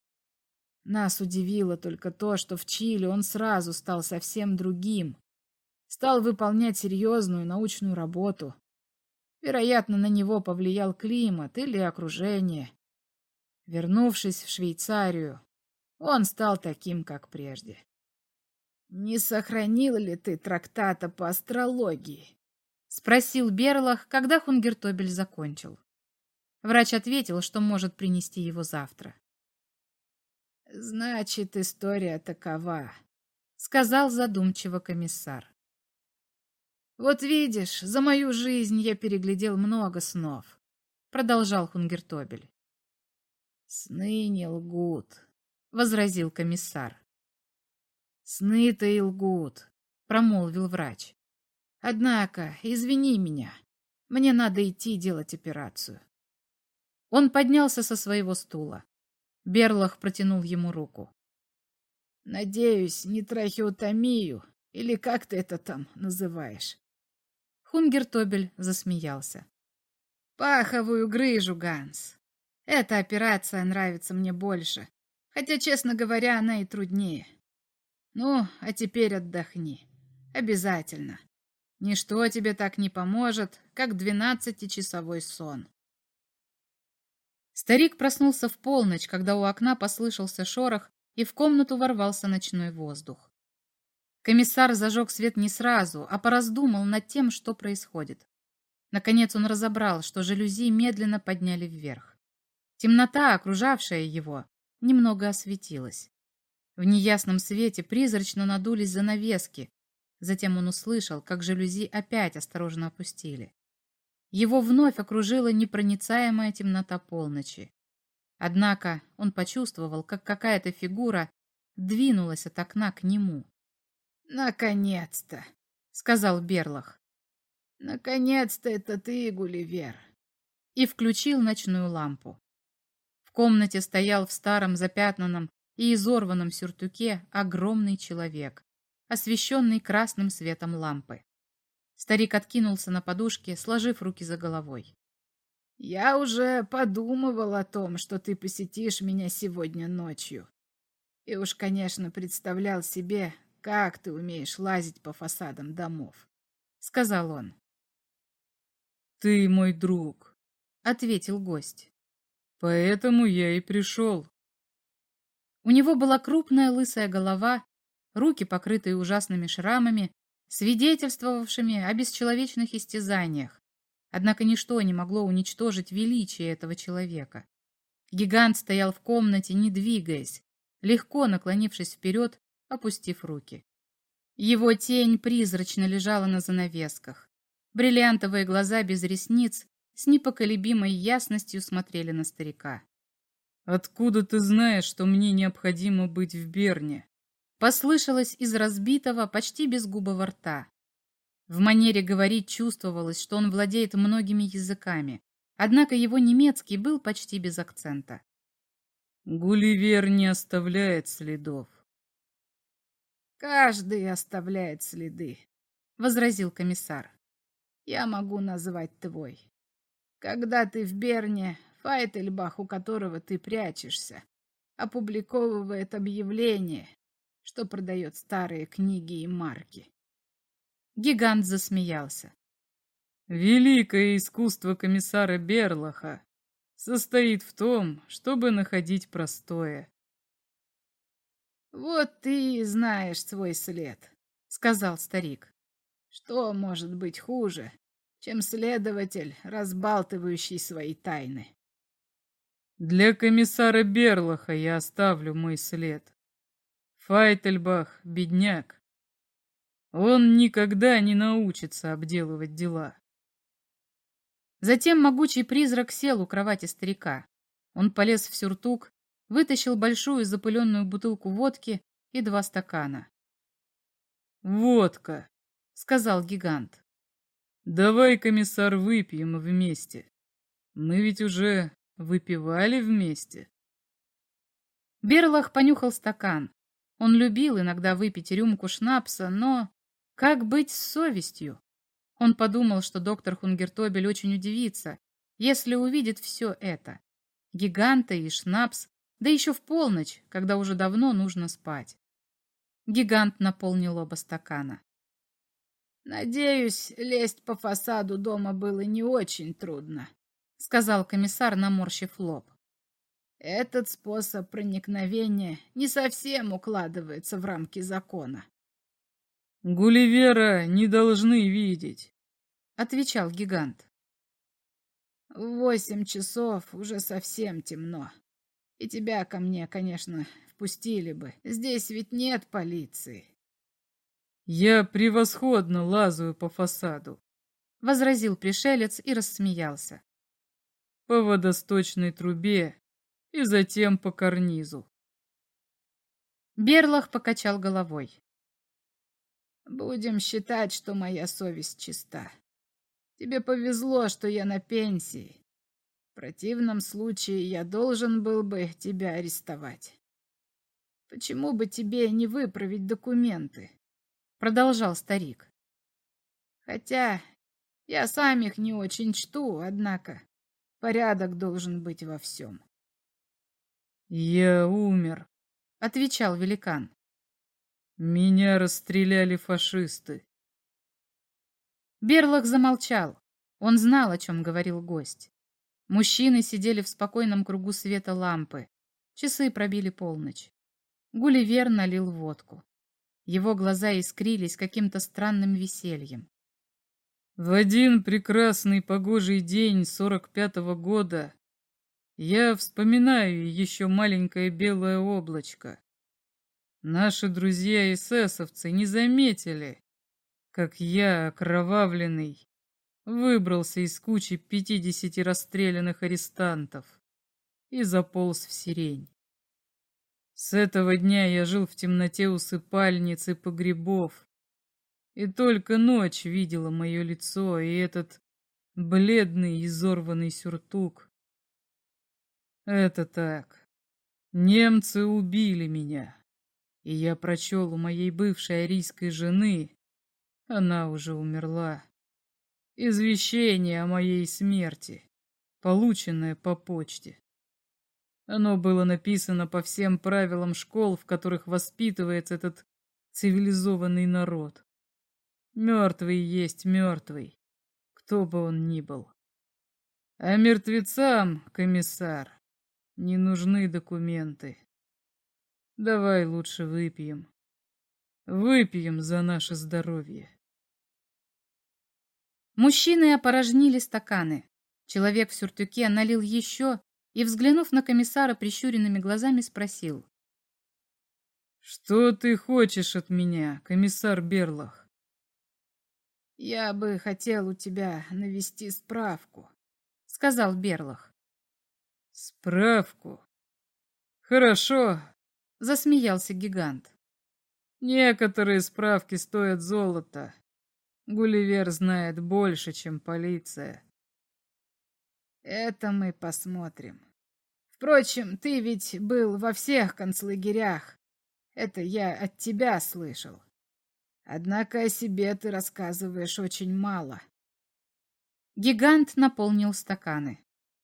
Нас удивило только то, что в Чили он сразу стал совсем другим, стал выполнять серьезную научную работу. Вероятно, на него повлиял климат или окружение. Вернувшись в Швейцарию, он стал таким, как прежде. «Не сохранил ли ты трактата по астрологии?» — спросил Берлах, когда Хунгертобель закончил. Врач ответил, что может принести его завтра. Значит, история такова, — сказал задумчиво комиссар. Вот видишь, за мою жизнь я переглядел много снов, — продолжал Хунгертобель. Сны не лгут, — возразил комиссар. Сны-то и лгут, — промолвил врач. Однако, извини меня, мне надо идти делать операцию. Он поднялся со своего стула. Берлах протянул ему руку. Надеюсь, не трахеотомию, или как ты это там называешь? Хунгертобель засмеялся. Паховую грыжу, Ганс. Эта операция нравится мне больше, хотя, честно говоря, она и труднее. Ну, а теперь отдохни. Обязательно. Ничто тебе так не поможет, как двенадцатичасовой сон. Старик проснулся в полночь, когда у окна послышался шорох, и в комнату ворвался ночной воздух. Комиссар зажег свет не сразу, а пораздумал над тем, что происходит. Наконец он разобрал, что жалюзи медленно подняли вверх. Темнота, окружавшая его, немного осветилась. В неясном свете призрачно надулись занавески. Затем он услышал, как жалюзи опять осторожно опустили. Его вновь окружила непроницаемая темнота полночи. Однако он почувствовал, как какая-то фигура двинулась от окна к нему. «Наконец-то!» — сказал Берлах. «Наконец-то это ты, Гулливер!» И включил ночную лампу. В комнате стоял в старом запятнанном и изорванном сюртуке огромный человек, освещенный красным светом лампы. Старик откинулся на подушке, сложив руки за головой. «Я уже подумывал о том, что ты посетишь меня сегодня ночью. И уж, конечно, представлял себе, как ты умеешь лазить по фасадам домов», — сказал он. «Ты мой друг», — ответил гость. «Поэтому я и пришел». У него была крупная лысая голова, руки, покрытые ужасными шрамами, свидетельствовавшими о бесчеловечных истязаниях. Однако ничто не могло уничтожить величие этого человека. Гигант стоял в комнате, не двигаясь, легко наклонившись вперед, опустив руки. Его тень призрачно лежала на занавесках. Бриллиантовые глаза без ресниц с непоколебимой ясностью смотрели на старика. «Откуда ты знаешь, что мне необходимо быть в Берне?» Послышалось из разбитого, почти безгубого рта. В манере говорить чувствовалось, что он владеет многими языками, однако его немецкий был почти без акцента. «Гулливер не оставляет следов». «Каждый оставляет следы», — возразил комиссар. «Я могу назвать твой. Когда ты в Берне, Файтельбах, у которого ты прячешься, опубликовывает объявление, что продает старые книги и марки». Гигант засмеялся. «Великое искусство комиссара Берлаха состоит в том, чтобы находить простое». «Вот ты и знаешь свой след», — сказал старик. «Что может быть хуже, чем следователь, разбалтывающий свои тайны?» «Для комиссара Берлаха я оставлю мой след. Файтельбах — бедняк. Он никогда не научится обделывать дела». Затем могучий призрак сел у кровати старика. Он полез в сюртук, вытащил большую запыленную бутылку водки и два стакана. «Водка», — сказал гигант. «Давай, комиссар, выпьем вместе. Мы ведь уже выпивали вместе». Берлах понюхал стакан. Он любил иногда выпить рюмку шнапса, но как быть с совестью? Он подумал, что доктор Хунгертобель очень удивится, если увидит все это. Гиганта и шнапс, да еще в полночь, когда уже давно нужно спать. Гигант наполнил оба стакана. «Надеюсь, лезть по фасаду дома было не очень трудно», — сказал комиссар, наморщив лоб. «Этот способ проникновения не совсем укладывается в рамки закона». «Гулливера не должны видеть», — отвечал гигант. «В восемь часов уже совсем темно, и тебя ко мне, конечно, впустили бы. Здесь ведь нет полиции. Я превосходно лазаю по фасаду, — возразил пришелец и рассмеялся. по водосточной трубе и затем по карнизу. Берлах покачал головой. Будем считать, что моя совесть чиста. Тебе повезло, что я на пенсии. В противном случае я должен был бы тебя арестовать. Почему бы тебе не выправить документы? Продолжал старик. Хотя я сам их не очень чту, однако порядок должен быть во всем. Я умер. — отвечал великан. Меня расстреляли фашисты. Берлах замолчал. Он знал, о чем говорил гость. Мужчины сидели в спокойном кругу света лампы. Часы пробили полночь. Гулливер налил водку. Его глаза искрились каким-то странным весельем. В один прекрасный погожий день сорок пятого года я вспоминаю еще маленькое белое облачко. Наши друзья-эсэсовцы не заметили, как я, окровавленный, выбрался из кучи пятидесяти расстрелянных арестантов и заполз в сирень. С этого дня я жил в темноте усыпальниц и погребов, и только ночь видела мое лицо и этот бледный изорванный сюртук. Это так. Немцы убили меня, и я прочел у моей бывшей арийской жены, она уже умерла, извещение о моей смерти, полученное по почте. Оно было написано по всем правилам школ, в которых воспитывается этот цивилизованный народ. Мертвый есть мертвый, кто бы он ни был. А мертвецам, комиссар, не нужны документы. Давай лучше выпьем. Выпьем за наше здоровье. Мужчины опорожнили стаканы. Человек в сюртуке налил еще и, взглянув на комиссара прищуренными глазами, спросил. Что ты хочешь от меня, комиссар Берлах? Я бы хотел у тебя навести справку, — сказал Берлах. Справку? Хорошо, — засмеялся гигант. Некоторые справки стоят золота. Гулливер знает больше, чем полиция. Это мы посмотрим. Впрочем, ты ведь был во всех концлагерях. Это я от тебя слышал. Однако о себе ты рассказываешь очень мало. Гигант наполнил стаканы.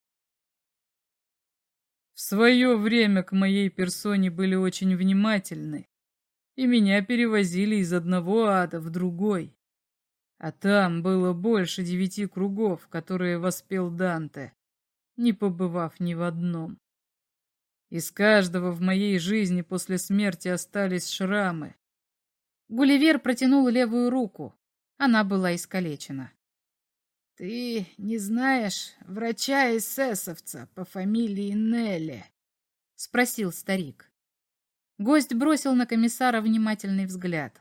В свое время к моей персоне были очень внимательны, и меня перевозили из одного ада в другой. А там было больше девяти кругов, которые воспел Данте, не побывав ни в одном. Из каждого в моей жизни после смерти остались шрамы. Гулливер протянул левую руку. Она была искалечена. Ты не знаешь врача-эсэсовца по фамилии Нелли? — спросил старик. Гость бросил на комиссара внимательный взгляд.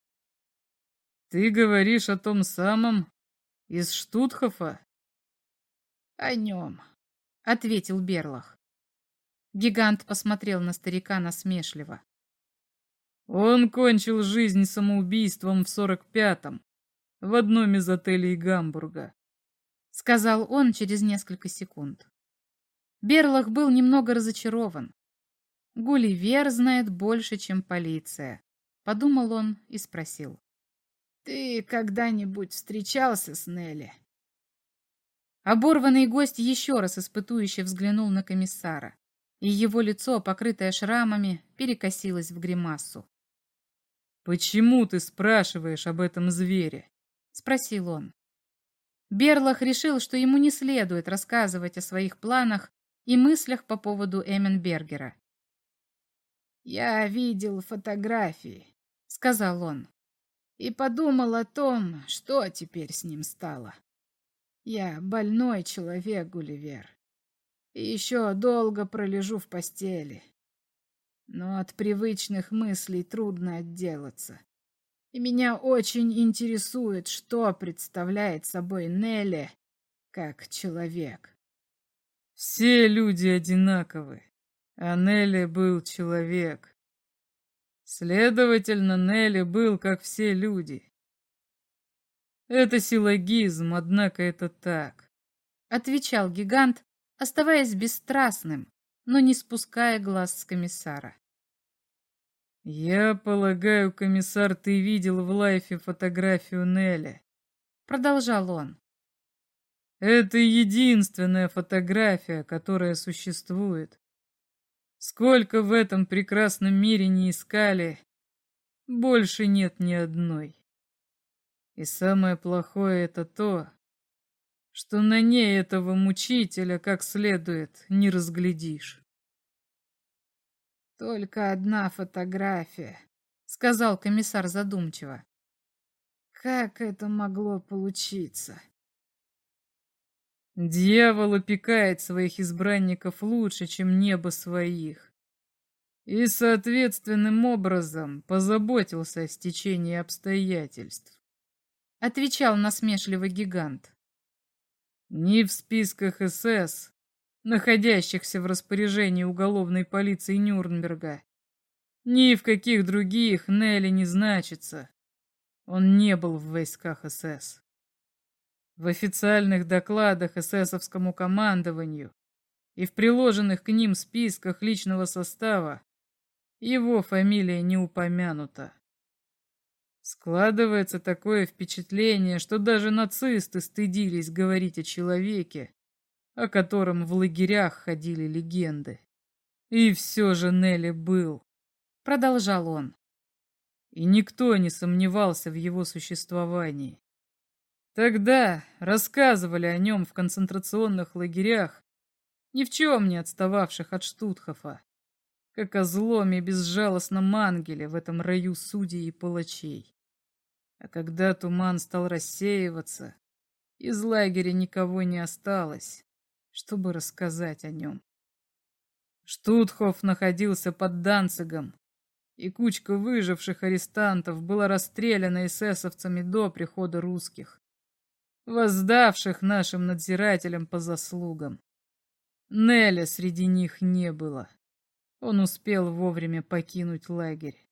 Ты говоришь о том самом из Штутхофа? О нем, — ответил Берлах. Гигант посмотрел на старика насмешливо. Он кончил жизнь самоубийством в сорок пятом в одном из отелей Гамбурга, — сказал он через несколько секунд. Берлах был немного разочарован. Гулливер знает больше, чем полиция, — подумал он и спросил. Ты когда-нибудь встречался с Нелли? Оборванный гость еще раз испытующе взглянул на комиссара, и его лицо, покрытое шрамами, перекосилось в гримасу. «Почему ты спрашиваешь об этом звере?» — спросил он. Берлах решил, что ему не следует рассказывать о своих планах и мыслях по поводу Эмменбергера. «Я видел фотографии», — сказал он, — «и подумал о том, что теперь с ним стало. Я больной человек, Гулливер, и еще долго пролежу в постели. но от привычных мыслей трудно отделаться. И меня очень интересует, что представляет собой Нелли как человек. Все люди одинаковы, а Нелли был человек. Следовательно, Нелли был как все люди. Это силлогизм, однако это так. Отвечал гигант, оставаясь бесстрастным, но не спуская глаз с комиссара. Я полагаю, комиссар, ты видел в лайфе фотографию Нелли. Продолжал он. Это единственная фотография, которая существует. Сколько в этом прекрасном мире не искали, больше нет ни одной. И самое плохое это то, что на ней этого мучителя как следует не разглядишь. Только одна фотография, Сказал комиссар задумчиво. Как это могло получиться? Дьявол опекает своих избранников лучше, чем небо своих. И соответственным образом позаботился о стечении обстоятельств. Отвечал насмешливо гигант. Ни в списках эс эс, находящихся в распоряжении уголовной полиции Нюрнберга, ни в каких других Нелли не значится. Он не был в войсках эс эс. В официальных докладах эсэсовскому командованию и в приложенных к ним списках личного состава его фамилия не упомянута. Складывается такое впечатление, что даже нацисты стыдились говорить о человеке, о котором в лагерях ходили легенды. И все же Нелли был, Продолжал он. и никто не сомневался в его существовании. Тогда рассказывали о нем в концентрационных лагерях, ни в чем не отстававших от Штутхофа, как о злом и безжалостном ангеле в этом раю судей и палачей. А когда туман стал рассеиваться, из лагеря никого не осталось, чтобы рассказать о нем. Штутхоф находился под Данцигом, и кучка выживших арестантов была расстреляна эсэсовцами до прихода русских, воздавших нашим надзирателям по заслугам. Неля среди них не было. Он успел вовремя покинуть лагерь.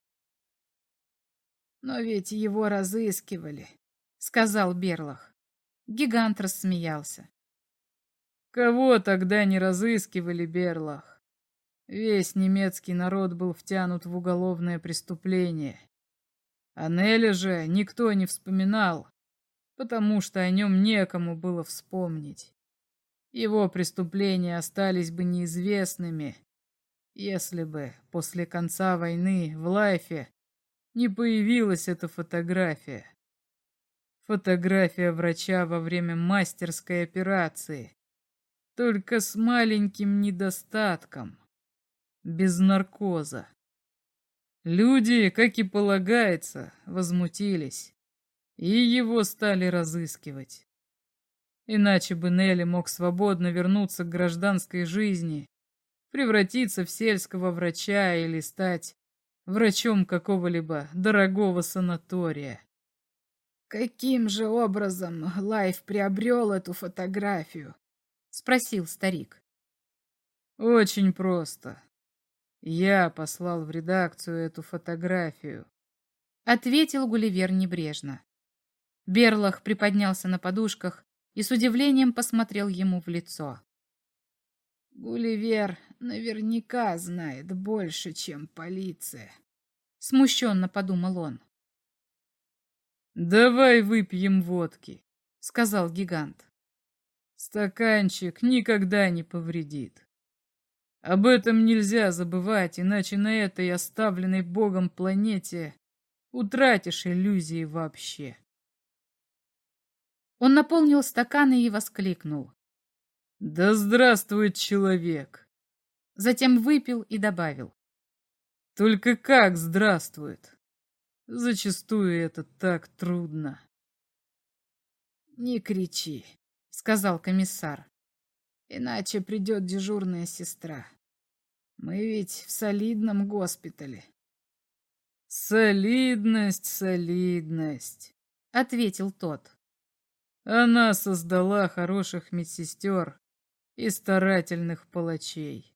Но ведь его разыскивали, Сказал Берлах. Гигант рассмеялся. Кого тогда не разыскивали, Берлах? Весь немецкий народ был втянут в уголовное преступление. О Неле же никто не вспоминал, потому что о нем некому было вспомнить. Его преступления остались бы неизвестными, если бы после конца войны в лайфе не появилась эта фотография. Фотография врача во время мастерской операции, только с маленьким недостатком, без наркоза. Люди, как и полагается, возмутились, и его стали разыскивать. Иначе бы Нелли мог свободно вернуться к гражданской жизни, превратиться в сельского врача или стать врачом какого-либо дорогого санатория. Каким же образом Лайф приобрел эту фотографию? Спросил старик. Очень просто. Я послал в редакцию эту фотографию. Ответил Гулливер небрежно. Берлах приподнялся на подушках и с удивлением посмотрел ему в лицо. Гулливер наверняка знает больше, чем полиция. Смущенно подумал он. «Давай выпьем водки», — сказал гигант. «Стаканчик никогда не повредит. Об этом нельзя забывать, иначе на этой оставленной Богом планете утратишь иллюзии вообще». Он наполнил стаканы и воскликнул. «Да здравствует человек!» Затем выпил и добавил. «Только как здравствует? Зачастую это так трудно». «Не кричи», — сказал комиссар. — «иначе придет дежурная сестра». Мы ведь в солидном госпитале. Солидность, солидность, ответил тот. Она создала хороших медсестер и старательных палачей.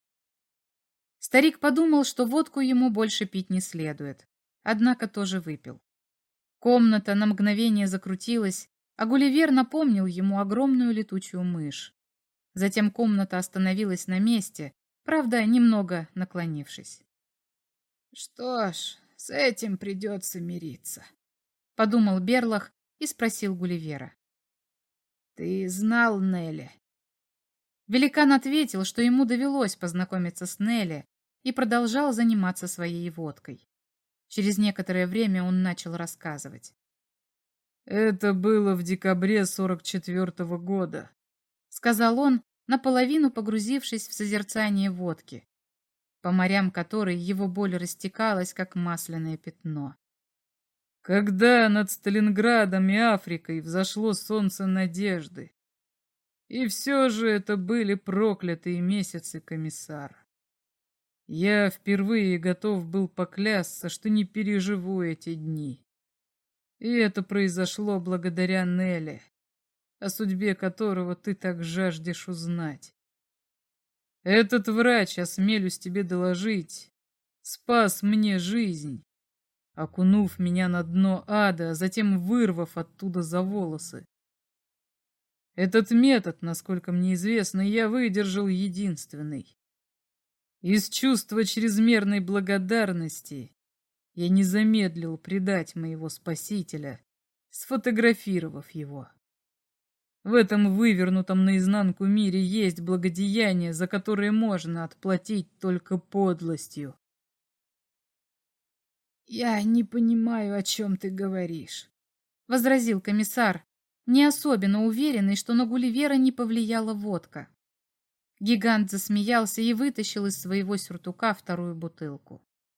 Старик подумал, что водку ему больше пить не следует, однако тоже выпил. Комната на мгновение закрутилась, а Гулливер напомнил ему огромную летучую мышь. Затем комната остановилась на месте, правда, немного наклонившись. «Что ж, с этим придется мириться», — подумал Берлах и спросил Гулливера. «Ты знал Нелли?» Великан ответил, что ему довелось познакомиться с Нелли, и продолжал заниматься своей водкой. Через некоторое время он начал рассказывать. «Это было в декабре сорок четвертого года», — сказал он, наполовину погрузившись в созерцание водки, по морям которой его боль растекалась, как масляное пятно. «Когда над Сталинградом и Африкой взошло солнце надежды. И все же это были проклятые месяцы, комиссар. Я впервые готов был поклясться, что не переживу эти дни. И это произошло благодаря Нелли, о судьбе которого ты так жаждешь узнать. Этот врач, осмелюсь тебе доложить, спас мне жизнь, окунув меня на дно ада, а затем вырвав оттуда за волосы. Этот метод, насколько мне известно, я выдержал единственный. Из чувства чрезмерной благодарности я не замедлил предать моего спасителя, сфотографировав его. В этом вывернутом наизнанку мире есть благодеяние, за которое можно отплатить только подлостью. «Я не понимаю, о чем ты говоришь», — возразил комиссар, не особенно уверенный, что на Гулливера не повлияла водка. Гигант засмеялся и вытащил из своего сюртука вторую бутылку.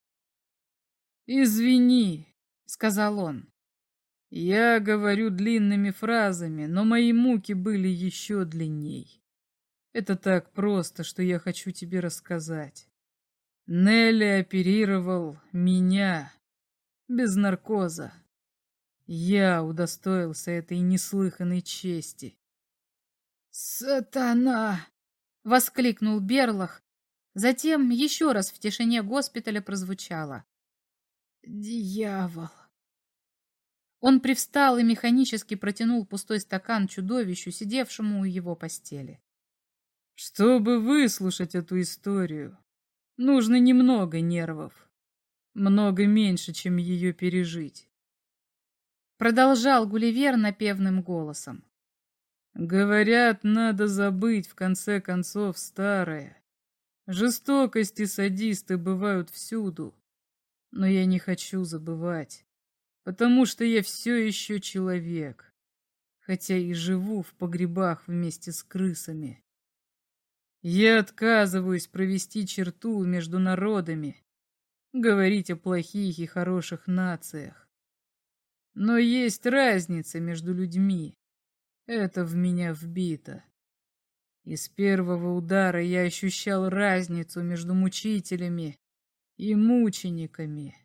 «Извини», — сказал он. «Я говорю длинными фразами, но мои муки были еще длинней. Это так просто, что я хочу тебе рассказать. Нелли оперировал меня без наркоза. Я удостоился этой неслыханной чести». «Сатана!» — воскликнул Берлах. Затем еще раз в тишине госпиталя прозвучало: «Дьявол!» Он привстал и механически протянул пустой стакан чудовищу, сидевшему у его постели. «Чтобы выслушать эту историю, нужно немного нервов. Много меньше, чем ее пережить». Продолжал Гулливер напевным голосом. «Говорят, надо забыть в конце концов старое. Жестокость и садисты бывают всюду. Но я не хочу забывать, потому что я все еще человек, хотя и живу в погребах вместе с крысами. Я отказываюсь провести черту между народами, говорить о плохих и хороших нациях. Но есть разница между людьми. Это в меня вбито. И с первого удара я ощущал разницу между мучителями и мучениками.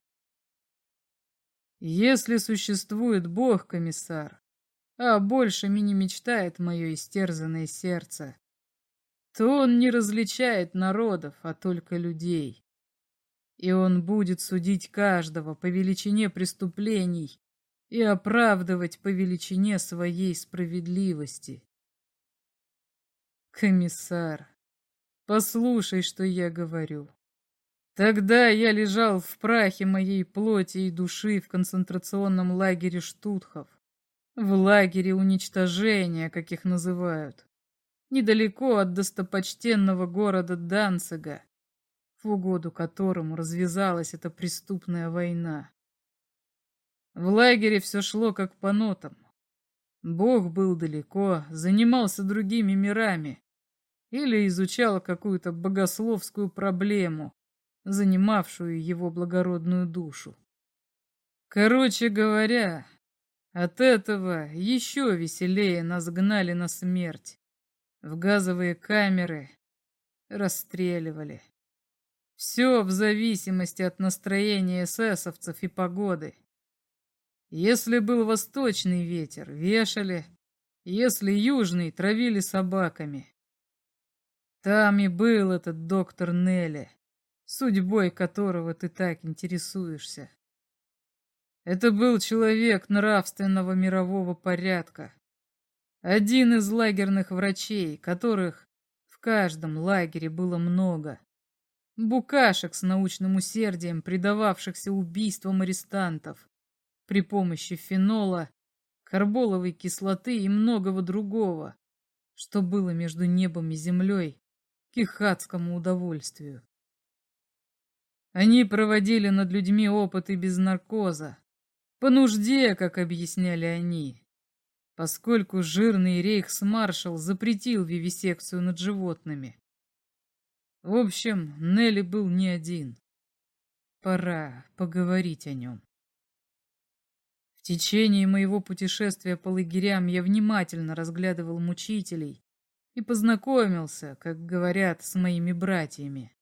Если существует Бог, комиссар, а большими не мечтает мое истерзанное сердце, то он не различает народов, а только людей. И он будет судить каждого по величине преступлений и оправдывать по величине своей справедливости. Комиссар, послушай, что я говорю. Тогда я лежал в прахе моей плоти и души в концентрационном лагере Штутхов, в лагере уничтожения, как их называют, недалеко от достопочтенного города Данцига, в угоду которому развязалась эта преступная война. В лагере все шло как по нотам. Бог был далеко, занимался другими мирами или изучал какую-то богословскую проблему, занимавшую его благородную душу. Короче говоря, от этого еще веселее нас гнали на смерть, в газовые камеры, расстреливали. Все в зависимости от настроения эсэсовцев и погоды. Если был восточный ветер, вешали, если южный, травили собаками. Там и был этот доктор Нелли, судьбой которого ты так интересуешься. Это был человек нравственного мирового порядка. Один из лагерных врачей, которых в каждом лагере было много. Букашек с научным усердием, предававшихся убийствам арестантов при помощи фенола, карболовой кислоты и многого другого, что было между небом и землей к их адскому удовольствию. Они проводили над людьми опыты без наркоза, по нужде, как объясняли они, поскольку жирный рейхсмаршал запретил вивисекцию над животными. В общем, Нелли был не один. Пора поговорить о нем. В течение моего путешествия по лагерям я внимательно разглядывал мучителей и познакомился, как говорят, с моими братьями.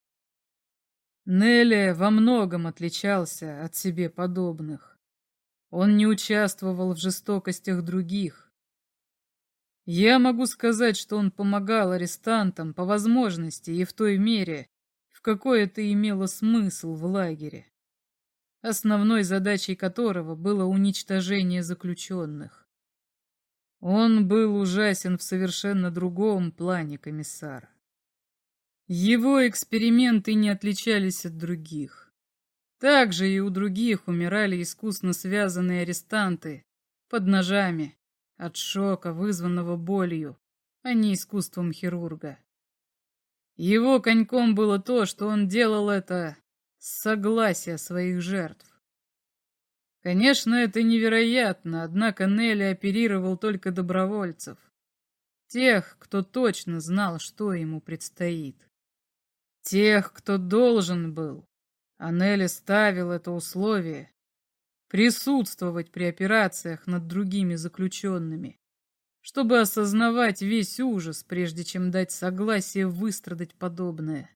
Нелли во многом отличался от себе подобных. Он не участвовал в жестокостях других. Я могу сказать, что он помогал арестантам по возможности и в той мере, в какой это имело смысл в лагере, основной задачей которого было уничтожение заключенных. Он был ужасен в совершенно другом плане, комиссар. Его эксперименты не отличались от других. Также и у других умирали искусно связанные арестанты под ножами от шока, вызванного болью, а не искусством хирурга. Его коньком было то, что он делал это с согласия своих жертв. Конечно, это невероятно, однако Нелли оперировал только добровольцев, тех, кто точно знал, что ему предстоит. Тех, кто должен был, а Нелли ставил это условие, присутствовать при операциях над другими заключенными, чтобы осознавать весь ужас, прежде чем дать согласие выстрадать подобное.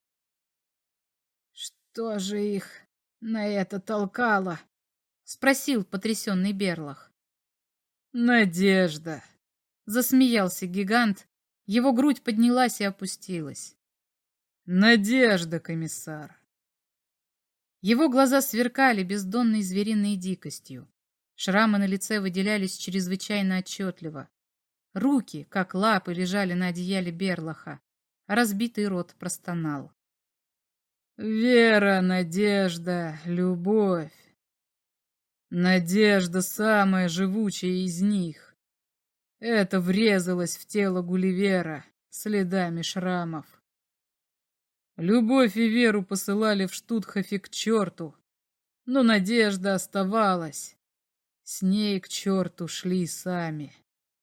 «Что же их на это толкало?» — спросил потрясенный Берлах. «Надежда!» — засмеялся гигант, его грудь поднялась и опустилась. «Надежда, комиссар!» Его глаза сверкали бездонной звериной дикостью. Шрамы на лице выделялись чрезвычайно отчетливо. Руки, как лапы, лежали на одеяле Берлаха, а разбитый рот простонал. «Вера, надежда, любовь. Надежда самая живучая из них. Это врезалось в тело Гулливера следами шрамов. Любовь и веру посылали в Штутхофе к черту, но надежда оставалась. С ней к черту шли сами.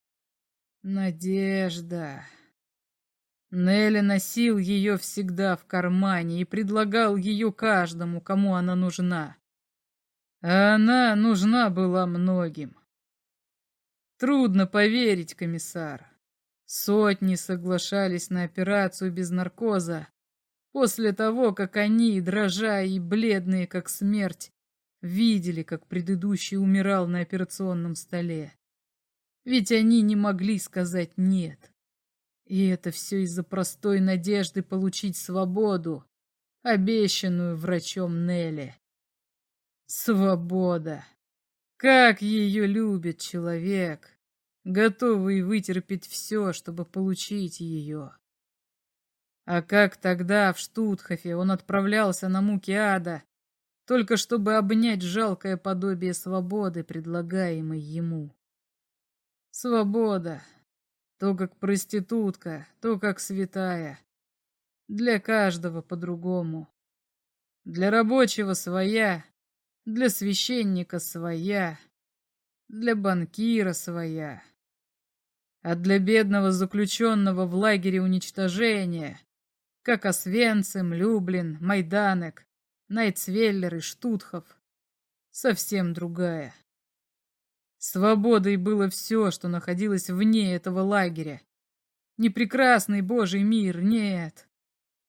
Надежда. Нелли носил ее всегда в кармане и предлагал ее каждому, кому она нужна. А она нужна была многим. Трудно поверить, комиссар. Сотни соглашались на операцию без наркоза после того, как они, дрожа и бледные, как смерть, видели, как предыдущий умирал на операционном столе. Ведь они не могли сказать «нет». И это все из-за простой надежды получить свободу, обещанную врачом Нелли. Свобода! Как ее любит человек, готовый вытерпеть все, чтобы получить ее. А как тогда в Штутхофе он отправлялся на муки ада, только чтобы обнять жалкое подобие свободы, предлагаемой ему. Свобода! То как проститутка, то как святая. Для каждого по-другому. Для рабочего своя, для священника своя, для банкира своя. А для бедного заключенного в лагере уничтожения, как Освенцим, Люблин, Майданек, Найцвеллер и Штутхов, совсем другая. Свободой было все, что находилось вне этого лагеря. Не прекрасный Божий мир, нет.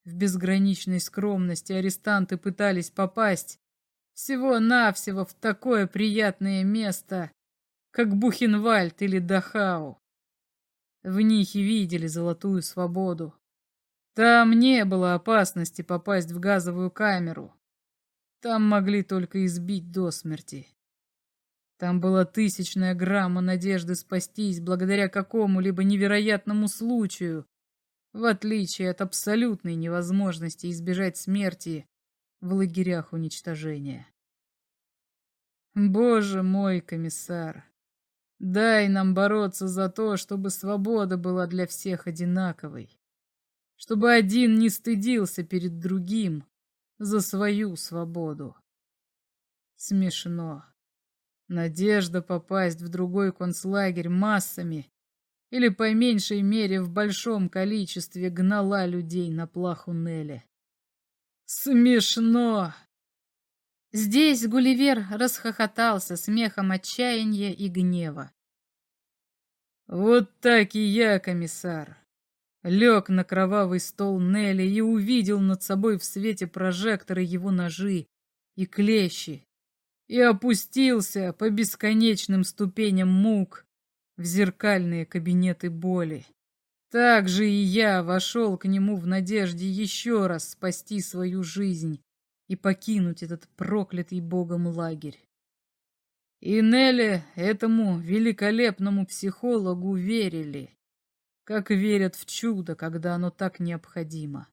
В безграничной скромности арестанты пытались попасть всего-навсего в такое приятное место, как Бухенвальд или Дахау. В них и видели золотую свободу. Там не было опасности попасть в газовую камеру. Там могли только избить до смерти. Там была тысячная грамма надежды спастись благодаря какому-либо невероятному случаю, в отличие от абсолютной невозможности избежать смерти в лагерях уничтожения. Боже мой, комиссар, дай нам бороться за то, чтобы свобода была для всех одинаковой, чтобы один не стыдился перед другим за свою свободу. Смешно. Надежда попасть в другой концлагерь массами или, по меньшей мере, в большом количестве гнала людей на плаху Нелли. Смешно! Здесь Гулливер расхохотался смехом отчаяния и гнева. Вот так и я, комиссар. Лег на кровавый стол Нелли и увидел над собой в свете прожектора его ножи и клещи, и опустился по бесконечным ступеням мук в зеркальные кабинеты боли. Так же и я вошел к нему в надежде еще раз спасти свою жизнь и покинуть этот проклятый богом лагерь. И Нелли, этому великолепному психологу, верили, как верят в чудо, когда оно так необходимо.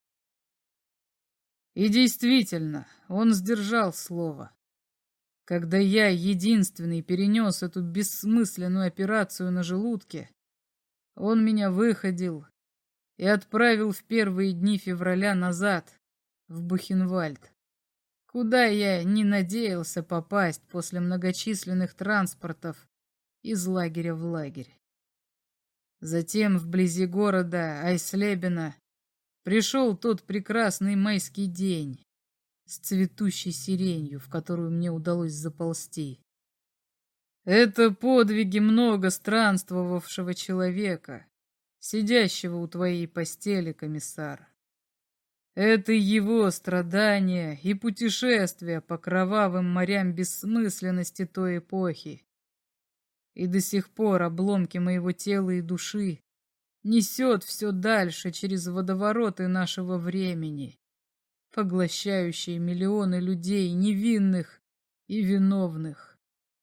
И действительно, он сдержал слово. Когда я единственный перенес эту бессмысленную операцию на желудке, он меня выходил и отправил в первые дни февраля назад, в Бухенвальд, куда я не надеялся попасть после многочисленных транспортов из лагеря в лагерь. Затем вблизи города Айслебена пришел тот прекрасный майский день с цветущей сиренью, в которую мне удалось заползти. Это подвиги много странствовавшего человека, сидящего у твоей постели, комиссар. Это его страдания и путешествия по кровавым морям бессмысленности той эпохи. И до сих пор обломки моего тела и души несет все дальше через водовороты нашего времени, поглощающие миллионы людей, невинных и виновных.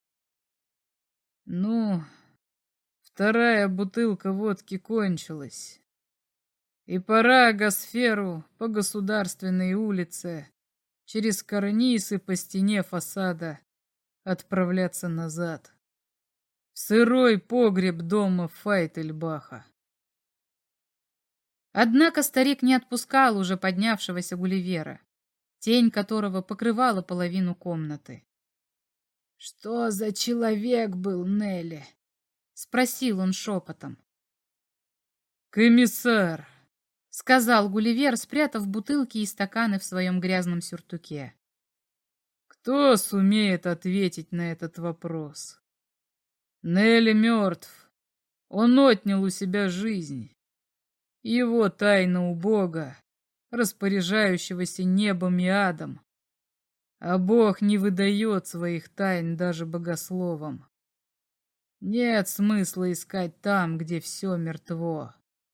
Ну, вторая бутылка водки кончилась, и пора Гасферу по Государственной улице, через карнизы по стене фасада, отправляться назад, в сырой погреб дома Файтельбаха. Однако старик не отпускал уже поднявшегося Гулливера, тень которого покрывала половину комнаты. — Что за человек был Нелли? — спросил он шепотом. — Комиссар, — сказал Гулливер, спрятав бутылки и стаканы в своем грязном сюртуке. — кто сумеет ответить на этот вопрос? Нелли мертв. Он отнял у себя жизнь. Его тайна у Бога, распоряжающегося небом и адом. А Бог не выдает своих тайн даже богословам. Нет смысла искать там, где все мертво.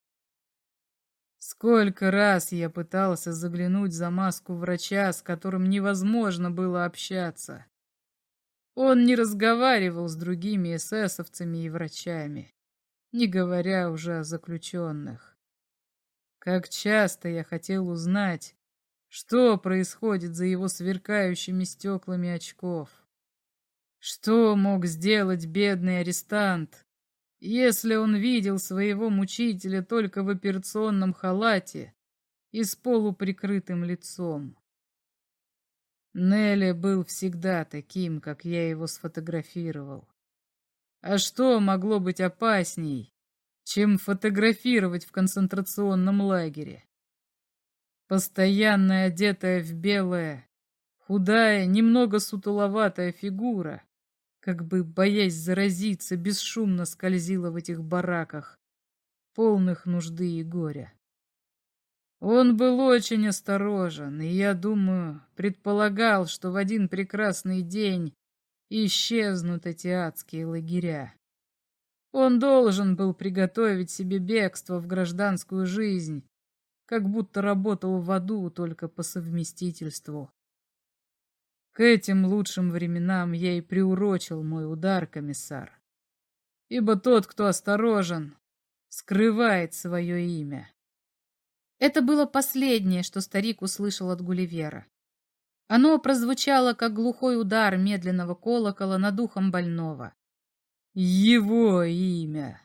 Сколько раз я пытался заглянуть за маску врача, с которым невозможно было общаться. Он не разговаривал с другими эсэсовцами и врачами, не говоря уже о заключенных. Как часто я хотел узнать, что происходит за его сверкающими стеклами очков. Что мог сделать бедный арестант, если он видел своего мучителя только в операционном халате и с полуприкрытым лицом? Нелли был всегда таким, как я его сфотографировал. А что могло быть опасней, чем фотографировать в концентрационном лагере? Постоянно одетая в белое, худая, немного сутуловатая фигура, как бы боясь заразиться, бесшумно скользила в этих бараках, полных нужды и горя. Он был очень осторожен, и, я думаю, предполагал, что в один прекрасный день исчезнут эти адские лагеря. Он должен был приготовить себе бегство в гражданскую жизнь, как будто работал в аду только по совместительству. К этим лучшим временам я и приурочил мой удар, комиссар. Ибо тот, кто осторожен, скрывает свое имя. Это было последнее, что старик услышал от Гулливера. Оно прозвучало, как глухой удар медленного колокола над ухом больного. Его имя.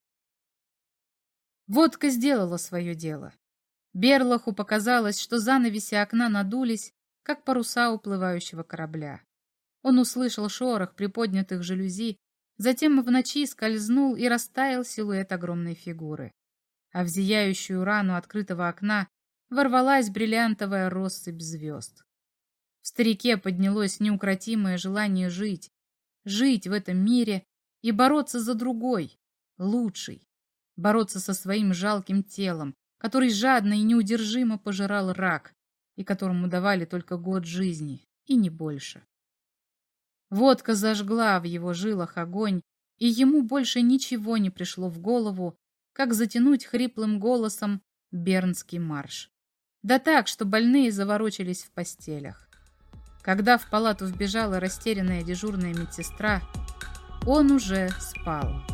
Водка сделала свое дело. Берлаху показалось, что занавеси окна надулись, как паруса уплывающего корабля. Он услышал шорох приподнятых жалюзи, затем в ночи скользнул и растаял силуэт огромной фигуры. А в зияющую рану открытого окна ворвалась бриллиантовая россыпь звезд. В старике поднялось неукротимое желание жить, жить в этом мире и бороться за другой, лучший, бороться со своим жалким телом, который жадно и неудержимо пожирал рак, и которому давали только год жизни, и не больше. Водка зажгла в его жилах огонь, и ему больше ничего не пришло в голову, как затянуть хриплым голосом бернский марш. Да так, что больные заворочились в постелях. Когда в палату вбежала растерянная дежурная медсестра, он уже спал.